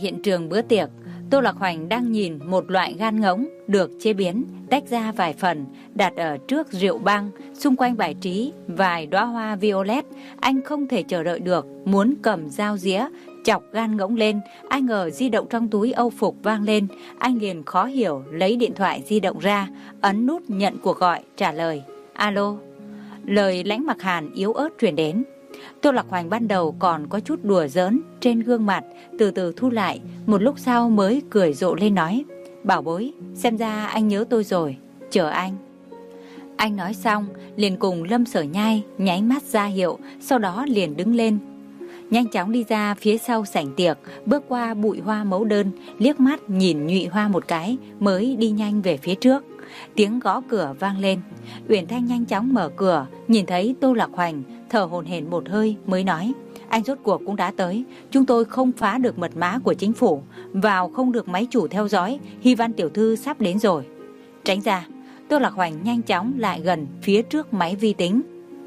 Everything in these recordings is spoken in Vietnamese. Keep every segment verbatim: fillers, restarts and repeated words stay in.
hiện trường bữa tiệc, Tô Lạc Hoành đang nhìn một loại gan ngỗng được chế biến, tách ra vài phần, đặt ở trước rượu băng, xung quanh bài trí vài đóa hoa violet. Anh không thể chờ đợi được, muốn cầm dao dĩa, chọc gan ngỗng lên. Ai ngờ di động trong túi âu phục vang lên, anh liền khó hiểu lấy điện thoại di động ra, ấn nút nhận cuộc gọi, trả lời. Alo. Lời Lãnh Mặc Hàn yếu ớt truyền đến. Tô Lạc Hoành ban đầu còn có chút đùa giỡn trên gương mặt, từ từ thu lại, một lúc sau mới cười rộ lên nói. Bảo bối, xem ra anh nhớ tôi rồi, chờ anh. Anh nói xong, liền cùng Lâm Sở Nhai nháy mắt ra hiệu, sau đó liền đứng lên. Nhanh chóng đi ra phía sau sảnh tiệc, bước qua bụi hoa mẫu đơn, liếc mắt nhìn Nhụy Hoa một cái, mới đi nhanh về phía trước. Tiếng gõ cửa vang lên. Uyển Thanh nhanh chóng mở cửa, nhìn thấy Tô Lạc Hoành, thở hổn hển một hơi mới nói. Anh rốt cuộc cũng đã tới. Chúng tôi không phá được mật mã của chính phủ, vào không được máy chủ theo dõi. Hy Văn tiểu thư sắp đến rồi. Tránh ra. Tô Lạc Hoành nhanh chóng lại gần phía trước máy vi tính.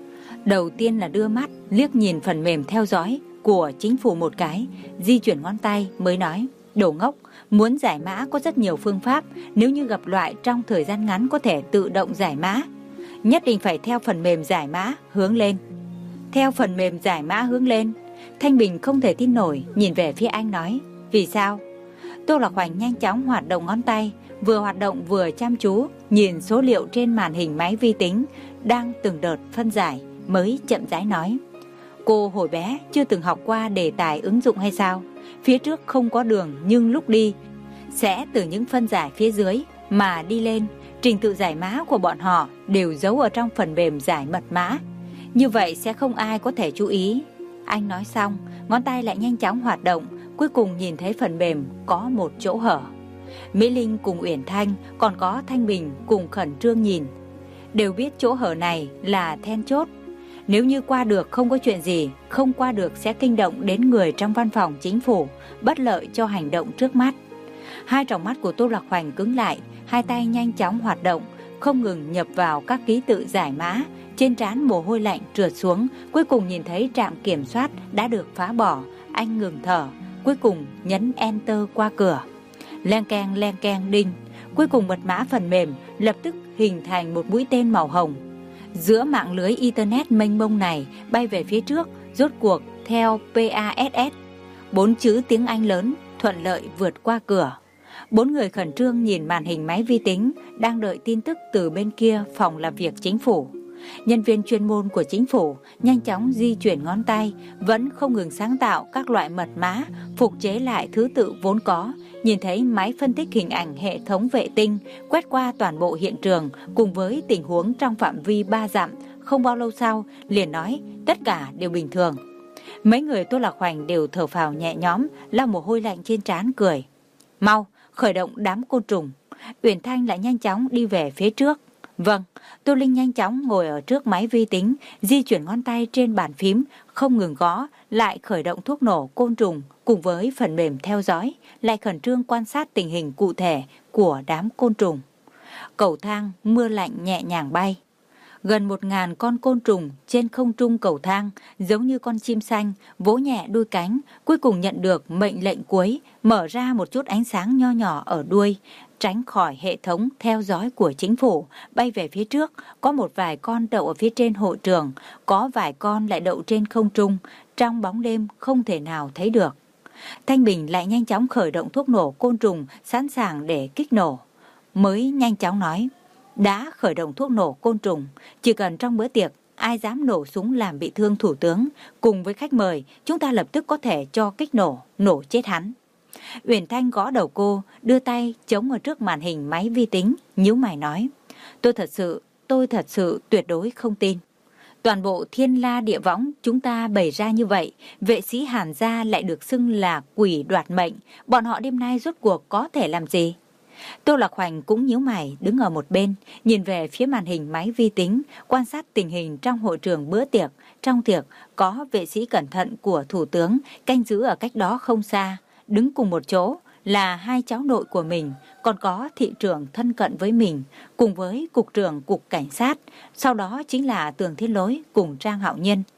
Đầu tiên là đưa mắt liếc nhìn phần mềm theo dõi của chính phủ một cái, di chuyển ngón tay mới nói. Đồ ngốc, muốn giải mã có rất nhiều phương pháp. Nếu như gặp loại trong thời gian ngắn có thể tự động giải mã, nhất định phải theo phần mềm giải mã hướng lên. Theo phần mềm giải mã hướng lên. Thanh Bình không thể tin nổi, nhìn về phía anh nói. Vì sao? Tô Lạc Hoành nhanh chóng hoạt động ngón tay, vừa hoạt động vừa chăm chú nhìn số liệu trên màn hình máy vi tính đang từng đợt phân giải, mới chậm rãi nói. Cô hồi bé chưa từng học qua đề tài ứng dụng hay sao? Phía trước không có đường, nhưng lúc đi sẽ từ những phân giải phía dưới mà đi lên. Trình tự giải mã của bọn họ đều giấu ở trong phần mềm giải mật mã, như vậy sẽ không ai có thể chú ý. Anh nói xong, ngón tay lại nhanh chóng hoạt động, cuối cùng nhìn thấy phần mềm có một chỗ hở. Mỹ Linh cùng Uyển Thanh, còn có Thanh Bình cùng khẩn trương nhìn, đều biết chỗ hở này là then chốt. Nếu như qua được không có chuyện gì, không qua được sẽ kinh động đến người trong văn phòng chính phủ, bất lợi cho hành động trước mắt. Hai tròng mắt của Tô Lạc Hoành cứng lại, hai tay nhanh chóng hoạt động, không ngừng nhập vào các ký tự giải mã. Trên trán mồ hôi lạnh trượt xuống, cuối cùng nhìn thấy trạm kiểm soát đã được phá bỏ. Anh ngừng thở, cuối cùng nhấn Enter qua cửa. Leng keng leng keng đinh, cuối cùng mật mã phần mềm lập tức hình thành một mũi tên màu hồng. Giữa mạng lưới Internet mênh mông này bay về phía trước, rốt cuộc theo PASS. Bốn chữ tiếng Anh lớn, thuận lợi vượt qua cửa. Bốn người khẩn trương nhìn màn hình máy vi tính, đang đợi tin tức từ bên kia phòng làm việc chính phủ. Nhân viên chuyên môn của chính phủ nhanh chóng di chuyển ngón tay, vẫn không ngừng sáng tạo các loại mật mã, phục chế lại thứ tự vốn có. Nhìn thấy máy phân tích hình ảnh hệ thống vệ tinh quét qua toàn bộ hiện trường cùng với tình huống trong phạm vi ba dặm, không bao lâu sau liền nói tất cả đều bình thường. Mấy người Tô Lạc Hoành đều thở phào nhẹ nhõm, lau mồ hôi lạnh trên trán cười. Mau khởi động đám côn trùng. Uyển Thanh lại nhanh chóng đi về phía trước. Vâng. Tô Linh nhanh chóng ngồi ở trước máy vi tính, di chuyển ngón tay trên bàn phím, không ngừng gõ, lại khởi động thuốc nổ côn trùng cùng với phần mềm theo dõi, lại khẩn trương quan sát tình hình cụ thể của đám côn trùng. Cầu thang mưa lạnh nhẹ nhàng bay. Gần một ngàn con côn trùng trên không trung cầu thang, giống như con chim xanh, vỗ nhẹ đuôi cánh, cuối cùng nhận được mệnh lệnh cuối, mở ra một chút ánh sáng nho nhỏ ở đuôi, tránh khỏi hệ thống theo dõi của chính phủ, bay về phía trước. Có một vài con đậu ở phía trên hội trường, có vài con lại đậu trên không trung, trong bóng đêm không thể nào thấy được. Thanh Bình lại nhanh chóng khởi động thuốc nổ côn trùng, sẵn sàng để kích nổ. Mới nhanh chóng nói, đã khởi động thuốc nổ côn trùng, chỉ cần trong bữa tiệc ai dám nổ súng làm bị thương thủ tướng cùng với khách mời, chúng ta lập tức có thể cho kích nổ, nổ chết hắn. Uyển Thanh gõ đầu cô, đưa tay chống ở trước màn hình máy vi tính, nhíu mày nói, tôi thật sự, tôi thật sự tuyệt đối không tin. Toàn bộ thiên la địa võng chúng ta bày ra như vậy, vệ sĩ Hàn gia lại được xưng là quỷ đoạt mệnh, bọn họ đêm nay rốt cuộc có thể làm gì? Tô Lạc Hoành cũng nhíu mày đứng ở một bên, nhìn về phía màn hình máy vi tính, quan sát tình hình trong hội trường bữa tiệc. Trong tiệc có vệ sĩ cẩn thận của thủ tướng canh giữ ở cách đó không xa, đứng cùng một chỗ là hai cháu nội của mình, còn có thị trưởng thân cận với mình, cùng với cục trưởng cục cảnh sát, sau đó chính là Tường Thiên Lối cùng Trang Hạo Nhiên.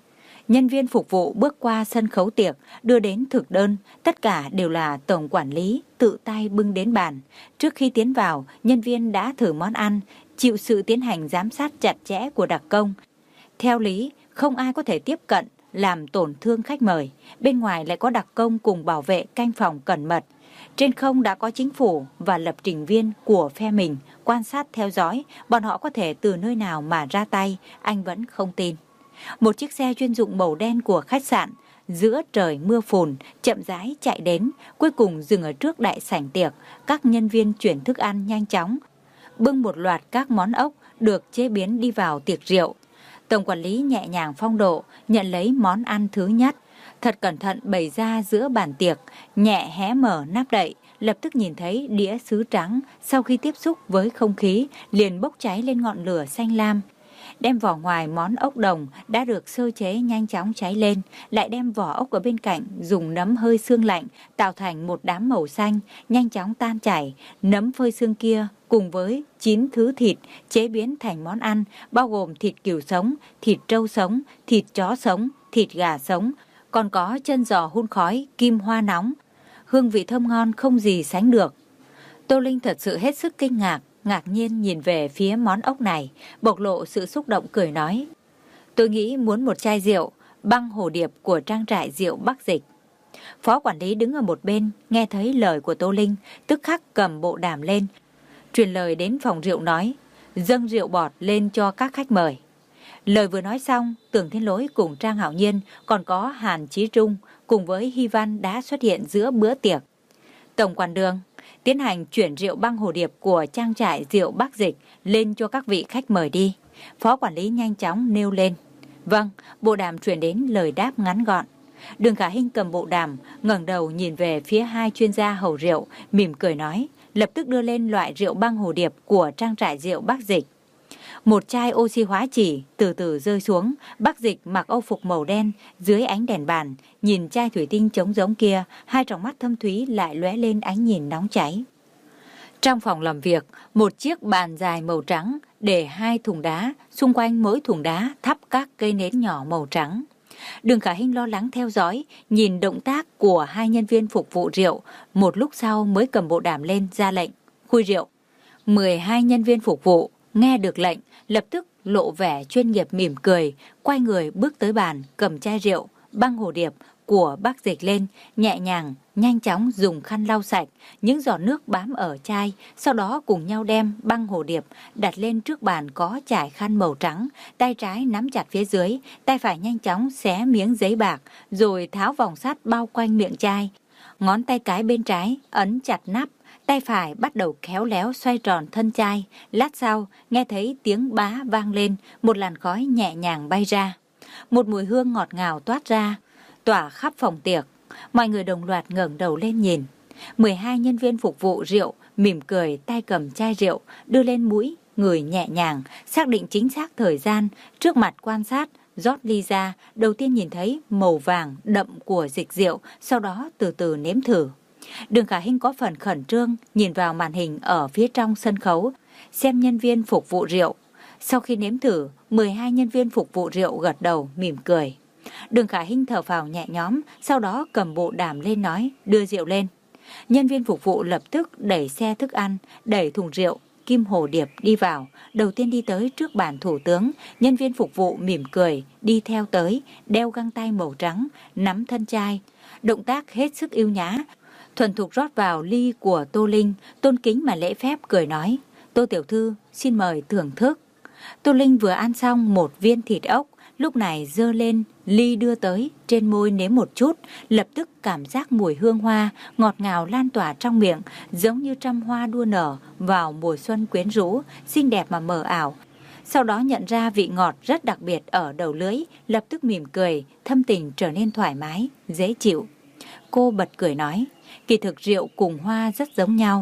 Nhân viên phục vụ bước qua sân khấu tiệc, đưa đến thực đơn, tất cả đều là tổng quản lý tự tay bưng đến bàn. Trước khi tiến vào, nhân viên đã thử món ăn, chịu sự tiến hành giám sát chặt chẽ của đặc công. Theo lý, không ai có thể tiếp cận, làm tổn thương khách mời. Bên ngoài lại có đặc công cùng bảo vệ canh phòng cẩn mật. Trên không đã có chính phủ và lập trình viên của phe mình quan sát theo dõi, bọn họ có thể từ nơi nào mà ra tay, anh vẫn không tin. Một chiếc xe chuyên dụng màu đen của khách sạn, giữa trời mưa phùn, chậm rãi chạy đến, cuối cùng dừng ở trước đại sảnh tiệc. Các nhân viên chuyển thức ăn nhanh chóng, bưng một loạt các món ốc được chế biến đi vào tiệc rượu. Tổng quản lý nhẹ nhàng phong độ, nhận lấy món ăn thứ nhất, thật cẩn thận bày ra giữa bàn tiệc, nhẹ hé mở nắp đậy, lập tức nhìn thấy đĩa sứ trắng, sau khi tiếp xúc với không khí, liền bốc cháy lên ngọn lửa xanh lam. Đem vỏ ngoài món ốc đồng đã được sơ chế nhanh chóng cháy lên, lại đem vỏ ốc ở bên cạnh dùng nấm hơi xương lạnh tạo thành một đám màu xanh, nhanh chóng tan chảy. Nấm phơi xương kia cùng với chín thứ thịt chế biến thành món ăn, bao gồm thịt cừu sống, thịt trâu sống, thịt chó sống, thịt gà sống, còn có chân giò hun khói, kim hoa nóng. Hương vị thơm ngon không gì sánh được. Tô Linh thật sự hết sức kinh ngạc, ngạc nhiên nhìn về phía món ốc này, bộc lộ sự xúc động cười nói: tôi nghĩ muốn một chai rượu, băng hồ điệp của trang trại rượu Bắc Dịch. Phó quản lý đứng ở một bên, nghe thấy lời của Tô Linh, tức khắc cầm bộ đàm lên, truyền lời đến phòng rượu nói: dâng rượu bọt lên cho các khách mời. Lời vừa nói xong, Tưởng Thiên Lỗi cùng Trang Hạo Nhiên, còn có Hàn Chí Trung cùng với Hy Văn đã xuất hiện giữa bữa tiệc. Tổng quản Đường, tiến hành chuyển rượu băng hồ điệp của trang trại rượu Bắc Dịch lên cho các vị khách mời đi. Phó quản lý nhanh chóng nêu lên. Vâng, bộ đàm truyền đến lời đáp ngắn gọn. Đường Khả Hinh cầm bộ đàm, ngẩng đầu nhìn về phía hai chuyên gia hầu rượu, mỉm cười nói, lập tức đưa lên loại rượu băng hồ điệp của trang trại rượu Bắc Dịch. Một chai oxy hóa chỉ từ từ rơi xuống. Bắc Dịch mặc âu phục màu đen, dưới ánh đèn bàn, nhìn chai thủy tinh trống giống kia, hai tròng mắt thâm thúy lại lóe lên ánh nhìn nóng cháy. Trong phòng làm việc, một chiếc bàn dài màu trắng để hai thùng đá, xung quanh mỗi thùng đá thắp các cây nến nhỏ màu trắng. Đường Khả Hinh lo lắng theo dõi, nhìn động tác của hai nhân viên phục vụ rượu, một lúc sau mới cầm bộ đàm lên ra lệnh, khui rượu. mười hai nhân viên phục vụ nghe được lệnh, lập tức lộ vẻ chuyên nghiệp mỉm cười, quay người bước tới bàn, cầm chai rượu, băng hồ điệp của Bắc Dịch lên, nhẹ nhàng, nhanh chóng dùng khăn lau sạch những giọt nước bám ở chai, sau đó cùng nhau đem băng hồ điệp đặt lên trước bàn có trải khăn màu trắng, tay trái nắm chặt phía dưới, tay phải nhanh chóng xé miếng giấy bạc, rồi tháo vòng sắt bao quanh miệng chai. Ngón tay cái bên trái ấn chặt nắp, tay phải bắt đầu khéo léo xoay tròn thân chai. Lát sau, nghe thấy tiếng bá vang lên, một làn khói nhẹ nhàng bay ra. Một mùi hương ngọt ngào toát ra, tỏa khắp phòng tiệc. Mọi người đồng loạt ngẩng đầu lên nhìn. mười hai nhân viên phục vụ rượu mỉm cười, tay cầm chai rượu, đưa lên mũi, ngửi nhẹ nhàng, xác định chính xác thời gian, trước mặt quan sát, rót ly ra, đầu tiên nhìn thấy màu vàng đậm của dịch rượu, sau đó từ từ nếm thử. Đường Khả Hinh có phần khẩn trương, nhìn vào màn hình ở phía trong sân khấu, xem nhân viên phục vụ rượu. Sau khi nếm thử, mười hai nhân viên phục vụ rượu gật đầu, mỉm cười. Đường Khả Hinh thở phào nhẹ nhõm, sau đó cầm bộ đàm lên nói, đưa rượu lên. Nhân viên phục vụ lập tức đẩy xe thức ăn, đẩy thùng rượu, kim hồ điệp đi vào. Đầu tiên đi tới trước bàn thủ tướng, nhân viên phục vụ mỉm cười, đi theo tới, đeo găng tay màu trắng, nắm thân chai. Động tác hết sức yêu nhã, thuần thục rót vào ly của Tô Linh, tôn kính mà lễ phép cười nói, Tô tiểu thư, xin mời thưởng thức. Tô Linh vừa ăn xong một viên thịt ốc, lúc này giơ lên, ly đưa tới, trên môi nếm một chút, lập tức cảm giác mùi hương hoa, ngọt ngào lan tỏa trong miệng, giống như trăm hoa đua nở vào mùa xuân quyến rũ, xinh đẹp mà mờ ảo. Sau đó nhận ra vị ngọt rất đặc biệt ở đầu lưỡi, lập tức mỉm cười, thâm tình trở nên thoải mái, dễ chịu. Cô bật cười nói, kỳ thực rượu cùng hoa rất giống nhau.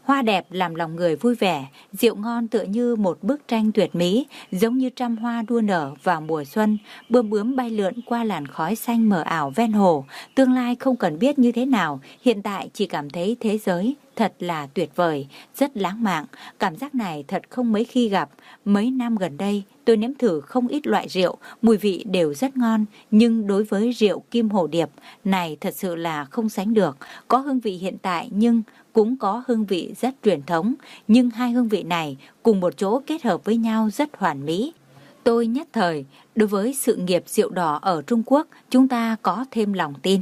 Hoa đẹp làm lòng người vui vẻ, rượu ngon tựa như một bức tranh tuyệt mỹ, giống như trăm hoa đua nở vào mùa xuân, bướm bướm bay lượn qua làn khói xanh mờ ảo ven hồ. Tương lai không cần biết như thế nào, hiện tại chỉ cảm thấy thế giới thật là tuyệt vời, rất lãng mạn. Cảm giác này thật không mấy khi gặp. Mấy năm gần đây, tôi nếm thử không ít loại rượu, mùi vị đều rất ngon, nhưng đối với rượu Kim Hồ Điệp này thật sự là không sánh được. Có hương vị hiện tại nhưng cũng có hương vị rất truyền thống, nhưng hai hương vị này cùng một chỗ kết hợp với nhau rất hoàn mỹ. Tôi nhất thời, đối với sự nghiệp rượu đỏ ở Trung Quốc, chúng ta có thêm lòng tin.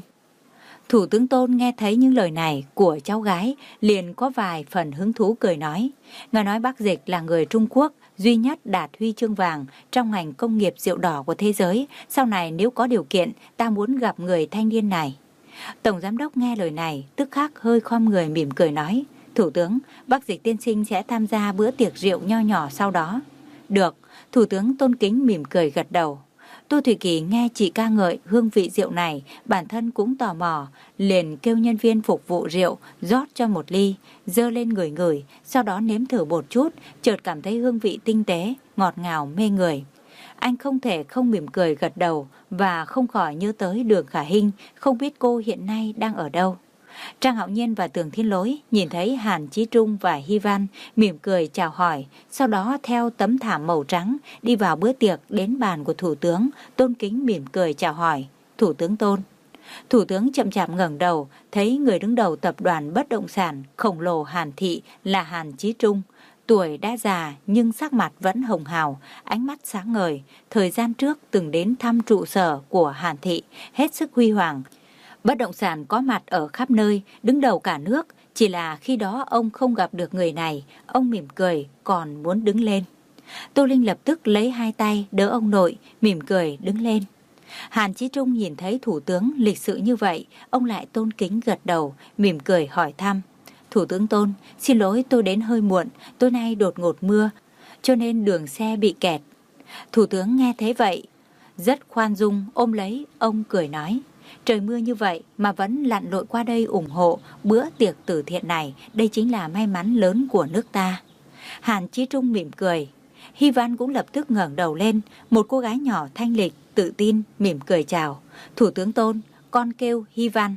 Thủ tướng Tôn nghe thấy những lời này của cháu gái, liền có vài phần hứng thú cười nói. Ngài nói Bác Dịch là người Trung Quốc duy nhất đạt huy chương vàng trong ngành công nghiệp rượu đỏ của thế giới. Sau này nếu có điều kiện, ta muốn gặp người thanh niên này. Tổng giám đốc nghe lời này, tức khắc hơi khom người mỉm cười nói. Thủ tướng, Bác Dịch tiên sinh sẽ tham gia bữa tiệc rượu nho nhỏ sau đó. Được, Thủ tướng tôn kính mỉm cười gật đầu. Tô Thủy Kỳ nghe chị ca ngợi hương vị rượu này, bản thân cũng tò mò, liền kêu nhân viên phục vụ rượu rót cho một ly, dơ lên ngửi ngửi, sau đó nếm thử một chút, chợt cảm thấy hương vị tinh tế, ngọt ngào mê người. Anh không thể không mỉm cười gật đầu và không khỏi nhớ tới Đường Khả Hinh, không biết cô hiện nay đang ở đâu. Trang Hạo Nhiên và Tường Thiên Lỗi nhìn thấy Hàn Chí Trung và Hy Văn mỉm cười chào hỏi, sau đó theo tấm thảm màu trắng đi vào bữa tiệc đến bàn của Thủ tướng, tôn kính mỉm cười chào hỏi. Thủ tướng Tôn. Thủ tướng chậm chạp ngẩng đầu, thấy người đứng đầu tập đoàn bất động sản khổng lồ Hàn Thị là Hàn Chí Trung. Tuổi đã già nhưng sắc mặt vẫn hồng hào, ánh mắt sáng ngời. Thời gian trước từng đến thăm trụ sở của Hàn Thị, hết sức huy hoàng. Bất động sản có mặt ở khắp nơi, đứng đầu cả nước. Chỉ là khi đó ông không gặp được người này, ông mỉm cười, còn muốn đứng lên. Tô Linh lập tức lấy hai tay đỡ ông nội, mỉm cười đứng lên. Hàn Chí Trung nhìn thấy thủ tướng lịch sự như vậy, ông lại tôn kính gật đầu, mỉm cười hỏi thăm. Thủ tướng Tôn, xin lỗi tôi đến hơi muộn, tối nay đột ngột mưa, cho nên đường xe bị kẹt. Thủ tướng nghe thế vậy, rất khoan dung ôm lấy, ông cười nói. Trời mưa như vậy mà vẫn lặn lội qua đây ủng hộ bữa tiệc từ thiện này, đây chính là may mắn lớn của nước ta. Hàn Chí Trung mỉm cười. Hy Văn cũng lập tức ngẩng đầu lên, một cô gái nhỏ thanh lịch, tự tin, mỉm cười chào. Thủ tướng Tôn, con kêu Hy Văn.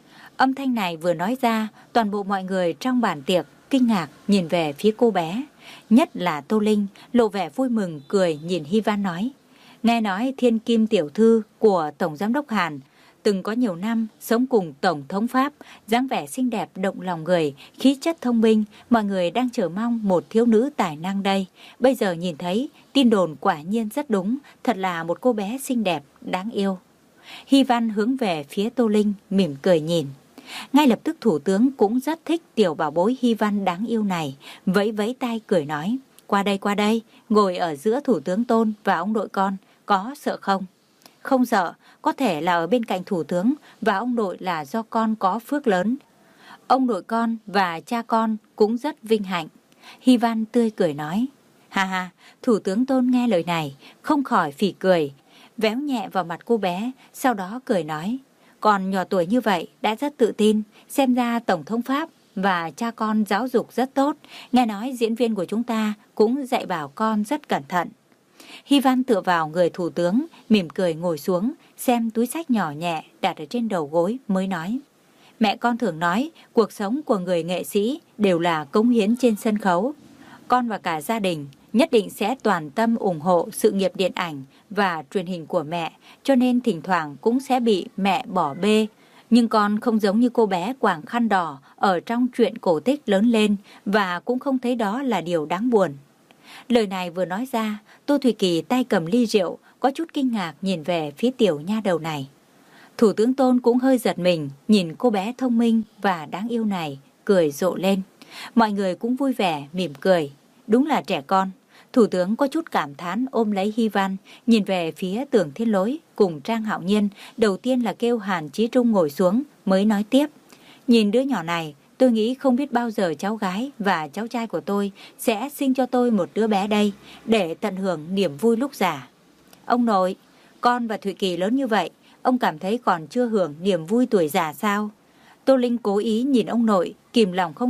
Âm thanh này vừa nói ra, toàn bộ mọi người trong bàn tiệc kinh ngạc nhìn về phía cô bé. Nhất là Tô Linh, lộ vẻ vui mừng cười nhìn Hy Văn nói. Nghe nói Thiên Kim tiểu thư của Tổng Giám đốc Hàn từng có nhiều năm sống cùng Tổng thống Pháp, dáng vẻ xinh đẹp động lòng người, khí chất thông minh, mọi người đang chờ mong một thiếu nữ tài năng đây. Bây giờ nhìn thấy, tin đồn quả nhiên rất đúng, thật là một cô bé xinh đẹp, đáng yêu. Hy Văn hướng về phía Tô Linh, mỉm cười nhìn. Ngay lập tức thủ tướng cũng rất thích tiểu bảo bối Hy Văn đáng yêu này, vẫy vẫy tay cười nói, qua đây qua đây, ngồi ở giữa thủ tướng Tôn và ông nội con, có sợ không? Không sợ, có thể là ở bên cạnh thủ tướng và ông nội là do con có phước lớn. Ông nội con và cha con cũng rất vinh hạnh. Hy Văn tươi cười nói. Ha ha, thủ tướng Tôn nghe lời này, không khỏi phỉ cười, véo nhẹ vào mặt cô bé, sau đó cười nói. Còn nhỏ tuổi như vậy đã rất tự tin, xem ra Tổng thống Pháp và cha con giáo dục rất tốt. Nghe nói diễn viên của chúng ta cũng dạy bảo con rất cẩn thận. Hy Văn tựa vào người thủ tướng, mỉm cười ngồi xuống, xem túi xách nhỏ nhẹ đặt ở trên đầu gối mới nói. Mẹ con thường nói, cuộc sống của người nghệ sĩ đều là cống hiến trên sân khấu. Con và cả gia đình nhất định sẽ toàn tâm ủng hộ sự nghiệp điện ảnh và truyền hình của mẹ, cho nên thỉnh thoảng cũng sẽ bị mẹ bỏ bê. Nhưng con không giống như cô bé quàng khăn đỏ ở trong truyện cổ tích lớn lên và cũng không thấy đó là điều đáng buồn. Lời này vừa nói ra, Tô Thủy Kỳ tay cầm ly rượu, có chút kinh ngạc nhìn về phía tiểu nha đầu này. Thủ tướng Tôn cũng hơi giật mình, nhìn cô bé thông minh và đáng yêu này, cười rộ lên. Mọi người cũng vui vẻ, mỉm cười. Đúng là trẻ con. Thủ tướng có chút cảm thán ôm lấy Hy Văn, nhìn về phía Tưởng Thiên Lỗi cùng Trang Hạo Nhiên, đầu tiên là kêu Hàn Chí Trung ngồi xuống, mới nói tiếp. Nhìn đứa nhỏ này, tôi nghĩ không biết bao giờ cháu gái và cháu trai của tôi sẽ sinh cho tôi một đứa bé đây, để tận hưởng niềm vui lúc già. Ông nội, con và Thụy Kỳ lớn như vậy, ông cảm thấy còn chưa hưởng niềm vui tuổi già sao? Tô Linh cố ý nhìn ông nội, kìm lòng không được,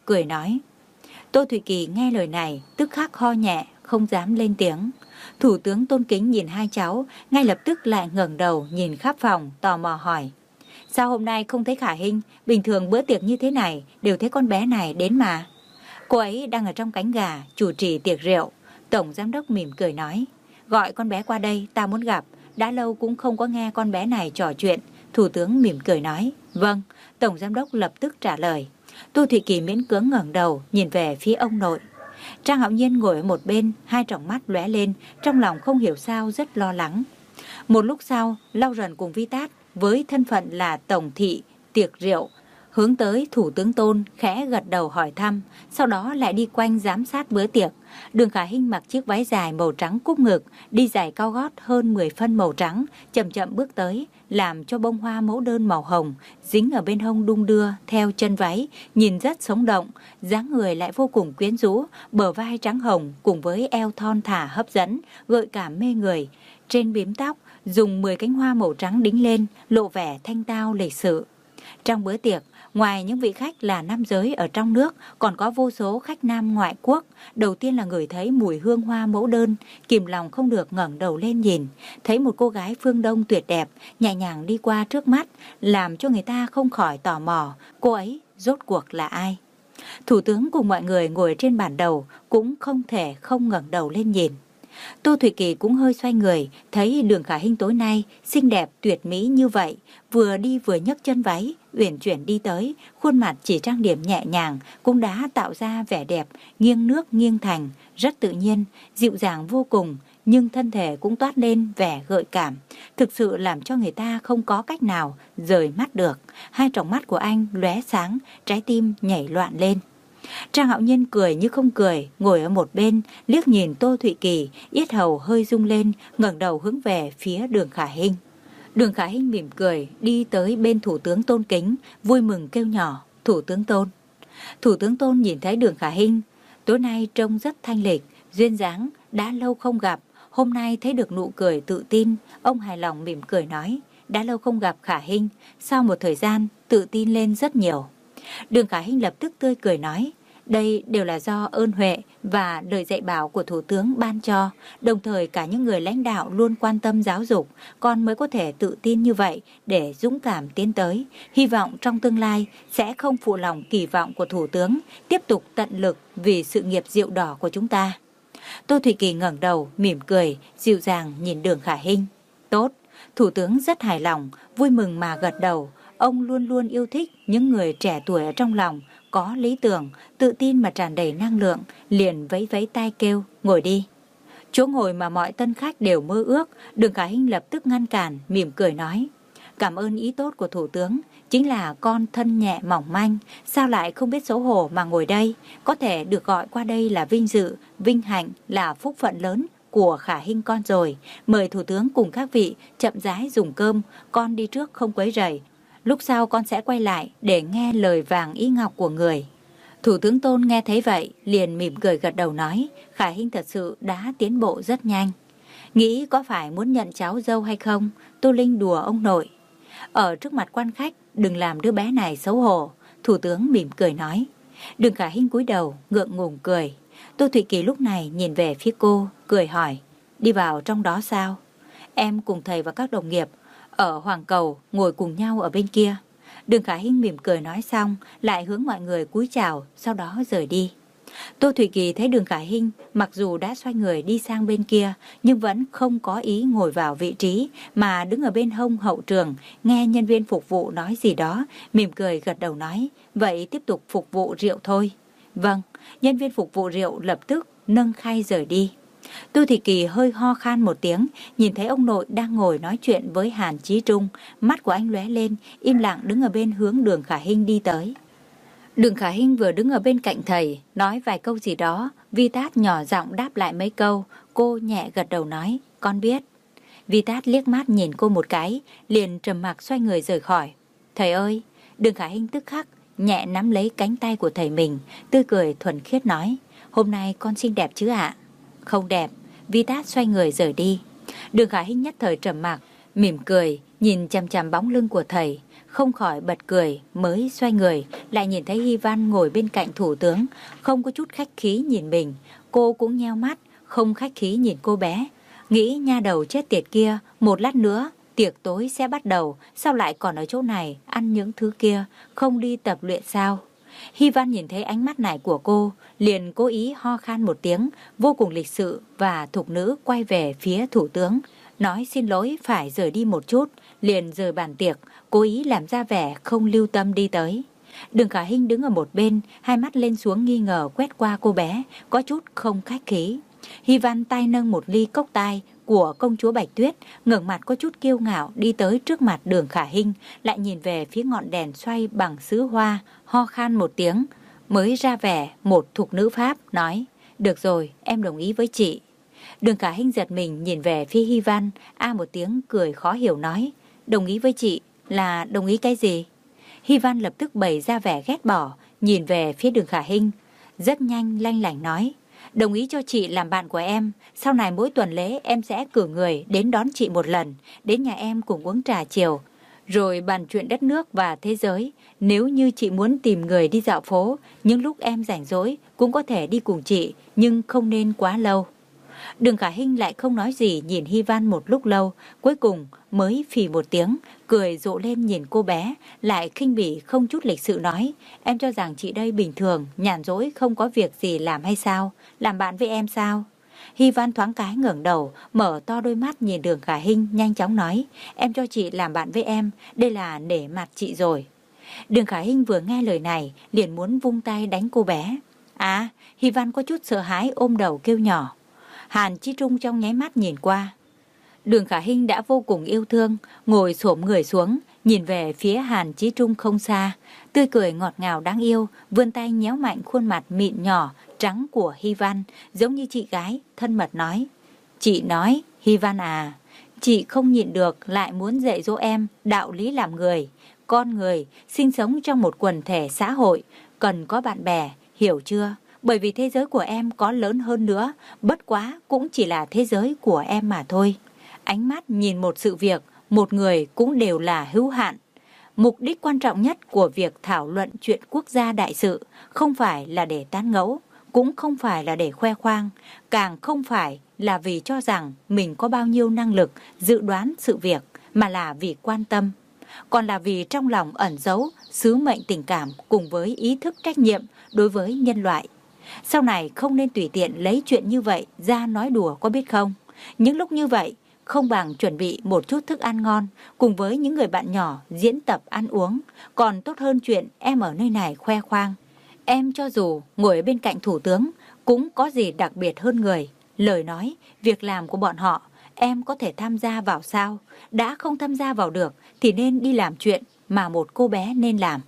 cười nói. Tô Thụy Kỳ nghe lời này, tức khắc ho nhẹ, không dám lên tiếng. Thủ tướng tôn kính nhìn hai cháu, ngay lập tức lại ngẩng đầu nhìn khắp phòng, tò mò hỏi. Sao hôm nay không thấy Khả Hinh? Bình thường bữa tiệc như thế này, đều thấy con bé này đến mà. Cô ấy đang ở trong cánh gà, chủ trì tiệc rượu. Tổng giám đốc mỉm cười nói. Gọi con bé qua đây, ta muốn gặp. Đã lâu cũng không có nghe con bé này trò chuyện. Thủ tướng mỉm cười nói. Vâng, tổng giám đốc lập tức trả lời. Tô Thụy Kỳ miễn cưỡng ngẩng đầu, nhìn về phía ông nội. Trang Hạo Nhiên ngồi ở một bên, hai tròng mắt lóe lên, trong lòng không hiểu sao rất lo lắng. Một lúc sau, Lau Rần cùng Vi Tát với thân phận là tổng thị tiệc rượu, hướng tới Thủ tướng Tôn khẽ gật đầu hỏi thăm, sau đó lại đi quanh giám sát bữa tiệc. Đường Khả Hinh mặc chiếc váy dài màu trắng cúp ngực, đi giày cao gót hơn mười phân màu trắng, chậm chậm bước tới, làm cho bông hoa mẫu đơn màu hồng dính ở bên hông đung đưa theo chân váy, nhìn rất sống động, dáng người lại vô cùng quyến rũ, bờ vai trắng hồng cùng với eo thon thả hấp dẫn, gợi cảm mê người. Trên bím tóc dùng mười cánh hoa màu trắng đính lên, lộ vẻ thanh tao lịch sự. Trong bữa tiệc, ngoài những vị khách là nam giới ở trong nước, còn có vô số khách nam ngoại quốc. Đầu tiên là ngửi thấy mùi hương hoa mẫu đơn, kìm lòng không được ngẩng đầu lên nhìn. Thấy một cô gái phương Đông tuyệt đẹp, nhẹ nhàng đi qua trước mắt, làm cho người ta không khỏi tò mò, cô ấy rốt cuộc là ai. Thủ tướng cùng mọi người ngồi trên bàn đầu cũng không thể không ngẩng đầu lên nhìn. Tô Thụy Kỳ cũng hơi xoay người, thấy Đường Khả Hinh tối nay xinh đẹp tuyệt mỹ như vậy, vừa đi vừa nhấc chân váy, uyển chuyển đi tới, khuôn mặt chỉ trang điểm nhẹ nhàng cũng đã tạo ra vẻ đẹp, nghiêng nước nghiêng thành, rất tự nhiên, dịu dàng vô cùng, nhưng thân thể cũng toát lên vẻ gợi cảm, thực sự làm cho người ta không có cách nào rời mắt được. Hai tròng mắt của anh lóe sáng, trái tim nhảy loạn lên. Trang Hạo Nhiên cười như không cười, ngồi ở một bên, liếc nhìn Tô Thụy Kỳ, yết hầu hơi rung lên, ngẩng đầu hướng về phía Đường Khả Hinh. Đường Khả Hinh mỉm cười, đi tới bên Thủ tướng Tôn kính, vui mừng kêu nhỏ, Thủ tướng Tôn. Thủ tướng Tôn nhìn thấy Đường Khả Hinh, tối nay trông rất thanh lịch, duyên dáng, đã lâu không gặp, hôm nay thấy được nụ cười tự tin, ông hài lòng mỉm cười nói, đã lâu không gặp Khả Hinh, sau một thời gian, tự tin lên rất nhiều. Đường Khả Hinh lập tức tươi cười nói, đây đều là do ơn huệ và lời dạy bảo của Thủ tướng ban cho, đồng thời cả những người lãnh đạo luôn quan tâm giáo dục, con mới có thể tự tin như vậy để dũng cảm tiến tới. Hy vọng trong tương lai sẽ không phụ lòng kỳ vọng của Thủ tướng, tiếp tục tận lực vì sự nghiệp rượu đỏ của chúng ta. Tô Thụy Kỳ ngẩng đầu, mỉm cười, dịu dàng nhìn Đường Khả Hinh. Tốt, Thủ tướng rất hài lòng, vui mừng mà gật đầu. Ông luôn luôn yêu thích những người trẻ tuổi ở trong lòng, có lý tưởng, tự tin mà tràn đầy năng lượng, liền vẫy vẫy tay kêu, ngồi đi. Chỗ ngồi mà mọi tân khách đều mơ ước, Đường Khả Hinh lập tức ngăn cản, mỉm cười nói. Cảm ơn ý tốt của Thủ tướng, chính là con thân nhẹ mỏng manh, sao lại không biết xấu hổ mà ngồi đây, có thể được gọi qua đây là vinh dự, vinh hạnh, là phúc phận lớn của Khả Hinh con rồi. Mời Thủ tướng cùng các vị chậm rãi dùng cơm, con đi trước không quấy rầy. Lúc sau con sẽ quay lại để nghe lời vàng ý ngọc của người. Thủ tướng Tôn nghe thấy vậy, liền mỉm cười gật đầu nói, Khả Hinh thật sự đã tiến bộ rất nhanh. Nghĩ có phải muốn nhận cháu dâu hay không? Tô Linh đùa ông nội. Ở trước mặt quan khách, đừng làm đứa bé này xấu hổ. Thủ tướng mỉm cười nói. Đường Khả Hinh cúi đầu, ngượng ngùng cười. Tô Thụy Kỳ lúc này nhìn về phía cô, cười hỏi, đi vào trong đó sao? Em cùng thầy và các đồng nghiệp ở Hoàng Cầu ngồi cùng nhau ở bên kia. Đường Khả Hinh mỉm cười nói xong, lại hướng mọi người cúi chào, sau đó rời đi. Tô Thụy Kỳ thấy Đường Khả Hinh mặc dù đã xoay người đi sang bên kia, nhưng vẫn không có ý ngồi vào vị trí, mà đứng ở bên hông hậu trường, nghe nhân viên phục vụ nói gì đó, mỉm cười gật đầu nói, vậy tiếp tục phục vụ rượu thôi. Vâng, nhân viên phục vụ rượu lập tức nâng khay rời đi. Tô Thị Kỳ hơi ho khan một tiếng, nhìn thấy ông nội đang ngồi nói chuyện với Hàn Chí Trung, mắt của anh lóe lên, im lặng đứng ở bên hướng Đường Khả Hinh đi tới. Đường Khả Hinh vừa đứng ở bên cạnh thầy, nói vài câu gì đó, Vi Tát nhỏ giọng đáp lại mấy câu, cô nhẹ gật đầu nói, con biết. Vi Tát liếc mắt nhìn cô một cái, liền trầm mặc xoay người rời khỏi. Thầy ơi, Đường Khả Hinh tức khắc, nhẹ nắm lấy cánh tay của thầy mình, tươi cười thuần khiết nói, hôm nay con xinh đẹp chứ ạ? Không đẹp. Vi Tát xoay người rời đi. Đường Khả Hinh nhất thời trầm mặc, mỉm cười, nhìn chằm chằm bóng lưng của thầy, không khỏi bật cười, mới xoay người, lại nhìn thấy Hy Văn ngồi bên cạnh thủ tướng, không có chút khách khí nhìn mình. Cô cũng nheo mắt, không khách khí nhìn cô bé. Nghĩ nha đầu chết tiệt kia, một lát nữa, tiệc tối sẽ bắt đầu, sao lại còn ở chỗ này, ăn những thứ kia, không đi tập luyện sao? Hy Văn nhìn thấy ánh mắt này của cô, liền cố ý ho khan một tiếng, vô cùng lịch sự và thục nữ quay về phía thủ tướng, nói xin lỗi phải rời đi một chút, liền rời bàn tiệc, cố ý làm ra vẻ không lưu tâm đi tới. Đường Khả Hinh đứng ở một bên, hai mắt lên xuống nghi ngờ quét qua cô bé, có chút không khách khí. Hy Văn tay nâng một ly cốc tai của công chúa Bạch Tuyết, ngẩng mặt có chút kiêu ngạo đi tới trước mặt Đường Khả Hinh, lại nhìn về phía ngọn đèn xoay bằng sứ hoa, ho khan một tiếng, mới ra vẻ một thục nữ Pháp, nói, được rồi, em đồng ý với chị. Đường Khả Hinh giật mình nhìn về phía Hy Văn, a một tiếng cười khó hiểu nói, đồng ý với chị là đồng ý cái gì? Hy Văn lập tức bày ra vẻ ghét bỏ, nhìn về phía Đường Khả Hinh, rất nhanh lanh lảnh nói, đồng ý cho chị làm bạn của em, sau này mỗi tuần lễ em sẽ cử người đến đón chị một lần, đến nhà em cùng uống trà chiều, rồi bàn chuyện đất nước và thế giới. Nếu như chị muốn tìm người đi dạo phố, những lúc em rảnh rỗi cũng có thể đi cùng chị, nhưng không nên quá lâu. Đường Khả Hinh lại không nói gì, nhìn Hy Văn một lúc lâu, cuối cùng mới phì một tiếng, cười rộ lên nhìn cô bé, lại khinh bỉ không chút lịch sự nói, em cho rằng chị đây bình thường, nhàn rỗi không có việc gì làm hay sao, làm bạn với em sao? Hy Văn thoáng cái ngẩng đầu, mở to đôi mắt nhìn Đường Khả Hinh, nhanh chóng nói, em cho chị làm bạn với em, đây là nể mặt chị rồi. Đường Khả Hinh vừa nghe lời này, liền muốn vung tay đánh cô bé. À, Hy Văn có chút sợ hãi ôm đầu kêu nhỏ. Hàn Chí Trung trong nháy mắt nhìn qua. Đường Khả Hinh đã vô cùng yêu thương, ngồi xổm người xuống, nhìn về phía Hàn Chí Trung không xa, tươi cười ngọt ngào đáng yêu, vươn tay nhéo mạnh khuôn mặt mịn nhỏ, trắng của Hy Văn, giống như chị gái, thân mật nói. Chị nói, Hy Văn à, chị không nhịn được lại muốn dạy dỗ em đạo lý làm người. Con người sinh sống trong một quần thể xã hội, cần có bạn bè, hiểu chưa? Bởi vì thế giới của em có lớn hơn nữa, bất quá cũng chỉ là thế giới của em mà thôi. Ánh mắt nhìn một sự việc, một người cũng đều là hữu hạn. Mục đích quan trọng nhất của việc thảo luận chuyện quốc gia đại sự không phải là để tán gẫu, cũng không phải là để khoe khoang, càng không phải là vì cho rằng mình có bao nhiêu năng lực dự đoán sự việc, mà là vì quan tâm. Còn là vì trong lòng ẩn giấu sứ mệnh tình cảm cùng với ý thức trách nhiệm đối với nhân loại. Sau này không nên tùy tiện lấy chuyện như vậy ra nói đùa, có biết không? Những lúc như vậy, không bằng chuẩn bị một chút thức ăn ngon cùng với những người bạn nhỏ diễn tập ăn uống, còn tốt hơn chuyện em ở nơi này khoe khoang. Em cho dù ngồi bên cạnh thủ tướng cũng có gì đặc biệt hơn người. Lời nói, việc làm của bọn họ, em có thể tham gia vào sao? Đã không tham gia vào được thì nên đi làm chuyện mà một cô bé nên làm.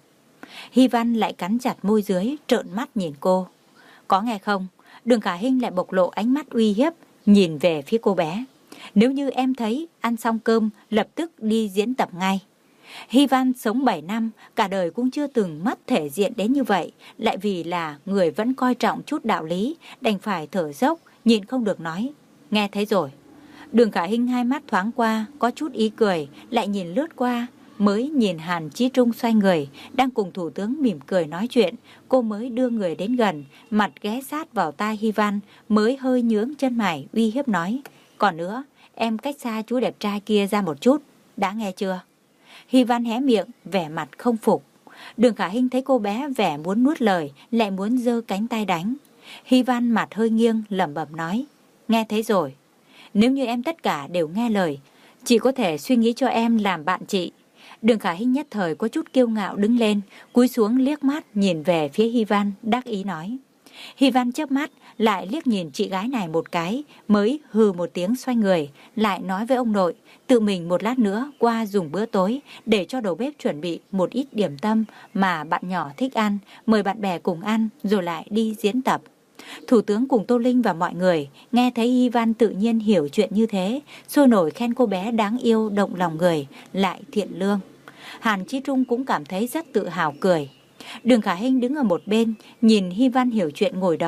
Hy Văn lại cắn chặt môi dưới, trợn mắt nhìn cô. Có nghe không? Đường Khả Hinh lại bộc lộ ánh mắt uy hiếp, nhìn về phía cô bé. Nếu như em thấy ăn xong cơm lập tức đi diễn tập ngay. Hy Văn sống bảy năm, cả đời cũng chưa từng mất thể diện đến như vậy, lại vì là người vẫn coi trọng chút đạo lý, đành phải thở dốc, nhìn không được nói. Nghe thấy rồi. Đường Khả Hinh hai mắt thoáng qua, có chút ý cười, lại nhìn lướt qua, mới nhìn Hàn Chí Trung xoay người, đang cùng thủ tướng mỉm cười nói chuyện, cô mới đưa người đến gần, mặt ghé sát vào tai Hy Văn, mới hơi nhướng chân mày uy hiếp nói. Còn nữa, em cách xa chú đẹp trai kia ra một chút, đã nghe chưa? Hy Văn hé miệng, vẻ mặt không phục. Đường Khả Hinh thấy cô bé vẻ muốn nuốt lời, lại muốn giơ cánh tay đánh. Hy Văn mặt hơi nghiêng, lẩm bẩm nói. Nghe thấy rồi. Nếu như em tất cả đều nghe lời, chị có thể suy nghĩ cho em làm bạn chị. Đường Khả Hinh nhất thời có chút kiêu ngạo đứng lên, cúi xuống liếc mắt nhìn về phía Hy Văn, đắc ý nói. Hy Văn chớp mắt, lại liếc nhìn chị gái này một cái, mới hừ một tiếng xoay người, lại nói với ông nội, tự mình một lát nữa qua dùng bữa tối, để cho đầu bếp chuẩn bị một ít điểm tâm mà bạn nhỏ thích ăn, mời bạn bè cùng ăn, rồi lại đi diễn tập. Thủ tướng cùng Tô Linh và mọi người nghe thấy Hy Văn tự nhiên hiểu chuyện như thế, sôi nổi khen cô bé đáng yêu, động lòng người, lại thiện lương. Hàn Chí Trung cũng cảm thấy rất tự hào cười. Đường Khả Hinh đứng ở một bên, nhìn Hy Văn hiểu chuyện ngồi đó,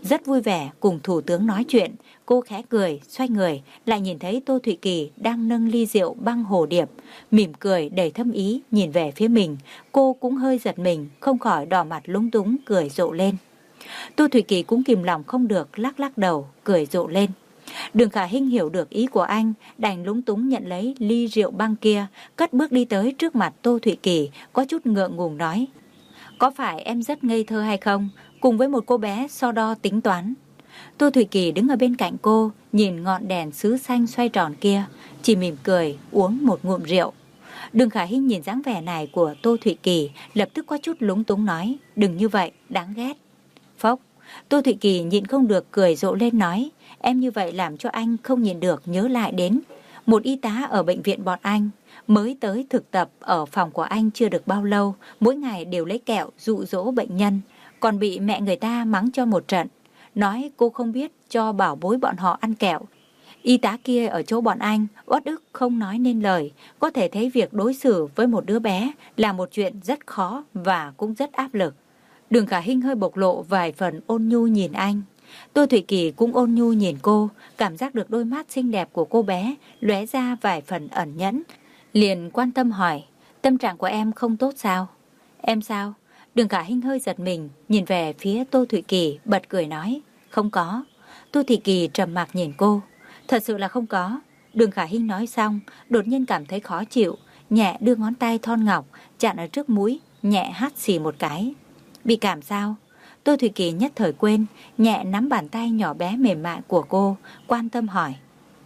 rất vui vẻ cùng thủ tướng nói chuyện. Cô khẽ cười, xoay người, lại nhìn thấy Tô Thụy Kỳ đang nâng ly rượu băng hồ điệp, mỉm cười đầy thâm ý nhìn về phía mình. Cô cũng hơi giật mình, không khỏi đỏ mặt lúng túng, cười rộ lên. Tô Thụy Kỳ cũng kìm lòng không được, lắc lắc đầu, cười rộ lên. Đường Khả Hinh hiểu được ý của anh, đành lúng túng nhận lấy ly rượu băng kia, cất bước đi tới trước mặt Tô Thụy Kỳ, có chút ngượng ngùng nói: có phải em rất ngây thơ hay không, cùng với một cô bé so đo tính toán? Tô Thụy Kỳ đứng ở bên cạnh cô, nhìn ngọn đèn sứ xanh xoay tròn kia, chỉ mỉm cười uống một ngụm rượu. Đường Khả Hinh nhìn dáng vẻ này của Tô Thụy Kỳ, lập tức có chút lúng túng nói: đừng như vậy, đáng ghét. Phốc. Tô Thụy Kỳ nhịn không được cười rộ lên nói: em như vậy làm cho anh không nhìn được nhớ lại đến một y tá ở bệnh viện bọn anh, mới tới thực tập ở phòng của anh chưa được bao lâu, mỗi ngày đều lấy kẹo dụ dỗ bệnh nhân, còn bị mẹ người ta mắng cho một trận, nói cô không biết cho bảo bối bọn họ ăn kẹo. Y tá kia ở chỗ bọn anh uất ức không nói nên lời, có thể thấy việc đối xử với một đứa bé là một chuyện rất khó và cũng rất áp lực. Đường Khả Hinh hơi bộc lộ vài phần ôn nhu nhìn anh. Tô Thụy Kỳ cũng ôn nhu nhìn cô, cảm giác được đôi mắt xinh đẹp của cô bé lóe ra vài phần ẩn nhẫn, liền quan tâm hỏi: tâm trạng của em không tốt sao? Em sao? Đường Khả Hinh hơi giật mình, nhìn về phía Tô Thụy Kỳ, bật cười nói: không có. Tô Thụy Kỳ trầm mặc nhìn cô: thật sự là không có. Đường Khả Hinh nói xong, đột nhiên cảm thấy khó chịu, nhẹ đưa ngón tay thon ngọc chạm ở trước mũi, nhẹ hắt xì một cái. Bị cảm sao? Tô Thụy Kỳ nhất thời quên, nhẹ nắm bàn tay nhỏ bé mềm mại của cô, quan tâm hỏi: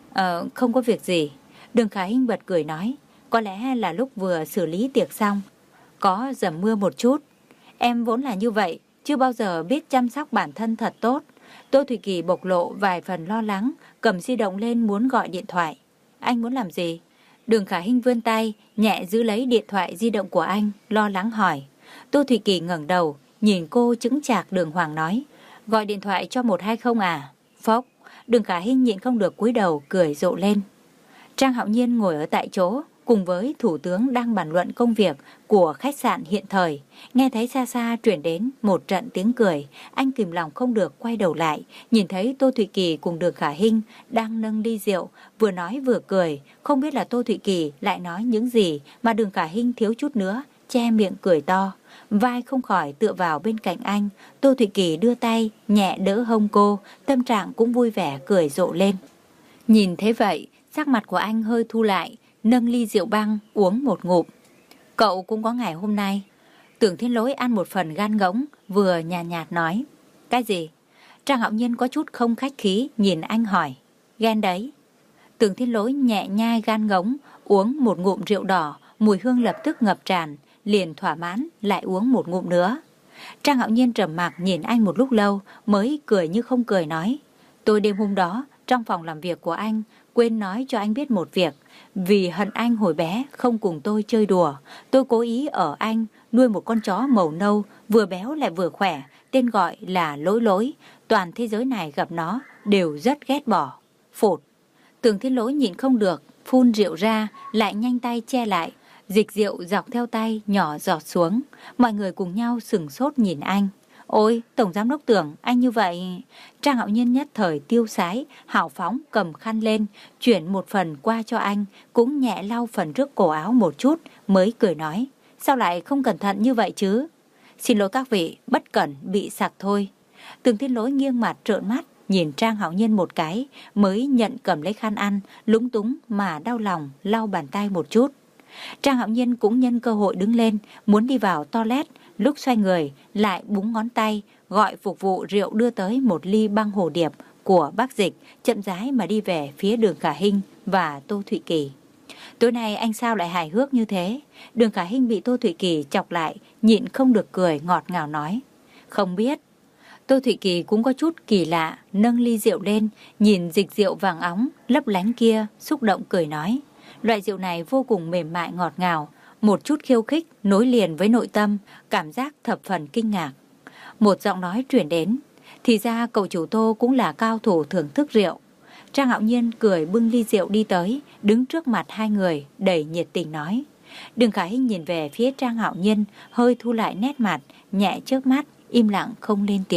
Ờ, không có việc gì. Đường Khả Hinh bật cười nói: có lẽ là lúc vừa xử lý tiệc xong, có dầm mưa một chút. Em vốn là như vậy, chưa bao giờ biết chăm sóc bản thân thật tốt. Tô Thụy Kỳ bộc lộ vài phần lo lắng, cầm di động lên muốn gọi điện thoại. Anh muốn làm gì? Đường Khả Hinh vươn tay, nhẹ giữ lấy điện thoại di động của anh, lo lắng hỏi. Tô Thụy Kỳ ngẩng đầu, nhìn cô chững chạc đường hoàng nói: gọi điện thoại cho một hai không à? Phốc. Đường Khả Hinh nhịn không được cúi đầu cười rộ lên. Trang Hạo Nhiên ngồi ở tại chỗ, cùng với thủ tướng đang bàn luận công việc của khách sạn Hiện Thời. Nghe thấy xa xa truyền đến một trận tiếng cười, anh kìm lòng không được quay đầu lại, nhìn thấy Tô Thụy Kỳ cùng Đường Khả Hinh đang nâng ly rượu, vừa nói vừa cười. Không biết là Tô Thụy Kỳ lại nói những gì mà Đường Khả Hinh thiếu chút nữa che miệng cười to, vai không khỏi tựa vào bên cạnh anh. Tô Thụy Kỳ đưa tay nhẹ đỡ hông cô, tâm trạng cũng vui vẻ cười rộ lên. Nhìn thế vậy, sắc mặt của anh hơi thu lại, nâng ly rượu băng uống một ngụm. Cậu cũng có ngày hôm nay. Tưởng Thiên Lỗi ăn một phần gan ngỗng, vừa nhàn nhạt, nhạt nói. Cái gì? Trang Hạo Nhiên có chút không khách khí nhìn anh hỏi. Ghen đấy. Tưởng Thiên Lỗi nhẹ nhai gan ngỗng, uống một ngụm rượu đỏ, mùi hương lập tức ngập tràn, liền thỏa mãn lại uống một ngụm nữa. Trang Hạo Nhiên trầm mặc nhìn anh một lúc lâu, mới cười như không cười nói. Tôi đêm hôm đó trong phòng làm việc của anh quên nói cho anh biết một việc. Vì hận anh hồi bé không cùng tôi chơi đùa, tôi cố ý ở anh nuôi một con chó màu nâu, vừa béo lại vừa khỏe, tên gọi là Lỗi Lỗi. Toàn thế giới này gặp nó đều rất ghét bỏ. Phụt. Tưởng Thiên Lỗi nhịn không được, phun rượu ra, lại nhanh tay che lại. Dịch rượu dọc theo tay nhỏ giọt xuống. Mọi người cùng nhau sửng sốt nhìn anh. Ôi, Tổng Giám Đốc Tưởng, anh như vậy... Trang Hạo Nhiên nhất thời tiêu sái, hào phóng cầm khăn lên, chuyển một phần qua cho anh, cũng nhẹ lau phần trước cổ áo một chút, mới cười nói. Sao lại không cẩn thận như vậy chứ? Xin lỗi các vị, bất cẩn bị sặc thôi. Tưởng Thiên Lỗi nghiêng mặt trợn mắt, nhìn Trang Hạo Nhiên một cái, mới nhận cầm lấy khăn ăn, lúng túng mà đau lòng lau bàn tay một chút. Trang Hạo Nhiên cũng nhân cơ hội đứng lên, muốn đi vào toilet, lúc xoay người lại búng ngón tay gọi phục vụ rượu đưa tới một ly băng hồ điệp của bác Dịch, chậm rãi mà đi về phía Đường Khả Hinh và Tô Thụy Kỳ. Tối nay anh sao lại hài hước như thế? Đường Khả Hinh bị Tô Thụy Kỳ chọc lại, nhịn không được cười ngọt ngào nói. Không biết. Tô Thụy Kỳ cũng có chút kỳ lạ, nâng ly rượu lên, nhìn dịch rượu vàng óng lấp lánh kia, xúc động cười nói. Loại rượu này vô cùng mềm mại ngọt ngào, một chút khiêu khích nối liền với nội tâm, cảm giác thập phần kinh ngạc. Một giọng nói truyền đến. Thì ra cậu chủ Tô cũng là cao thủ thưởng thức rượu. Trang Hạo Nhiên cười bưng ly rượu đi tới, đứng trước mặt hai người, đầy nhiệt tình nói. Đường Khả Hinh nhìn về phía Trang Hạo Nhiên, hơi thu lại nét mặt, nhẹ trước mắt, im lặng không lên tiếng.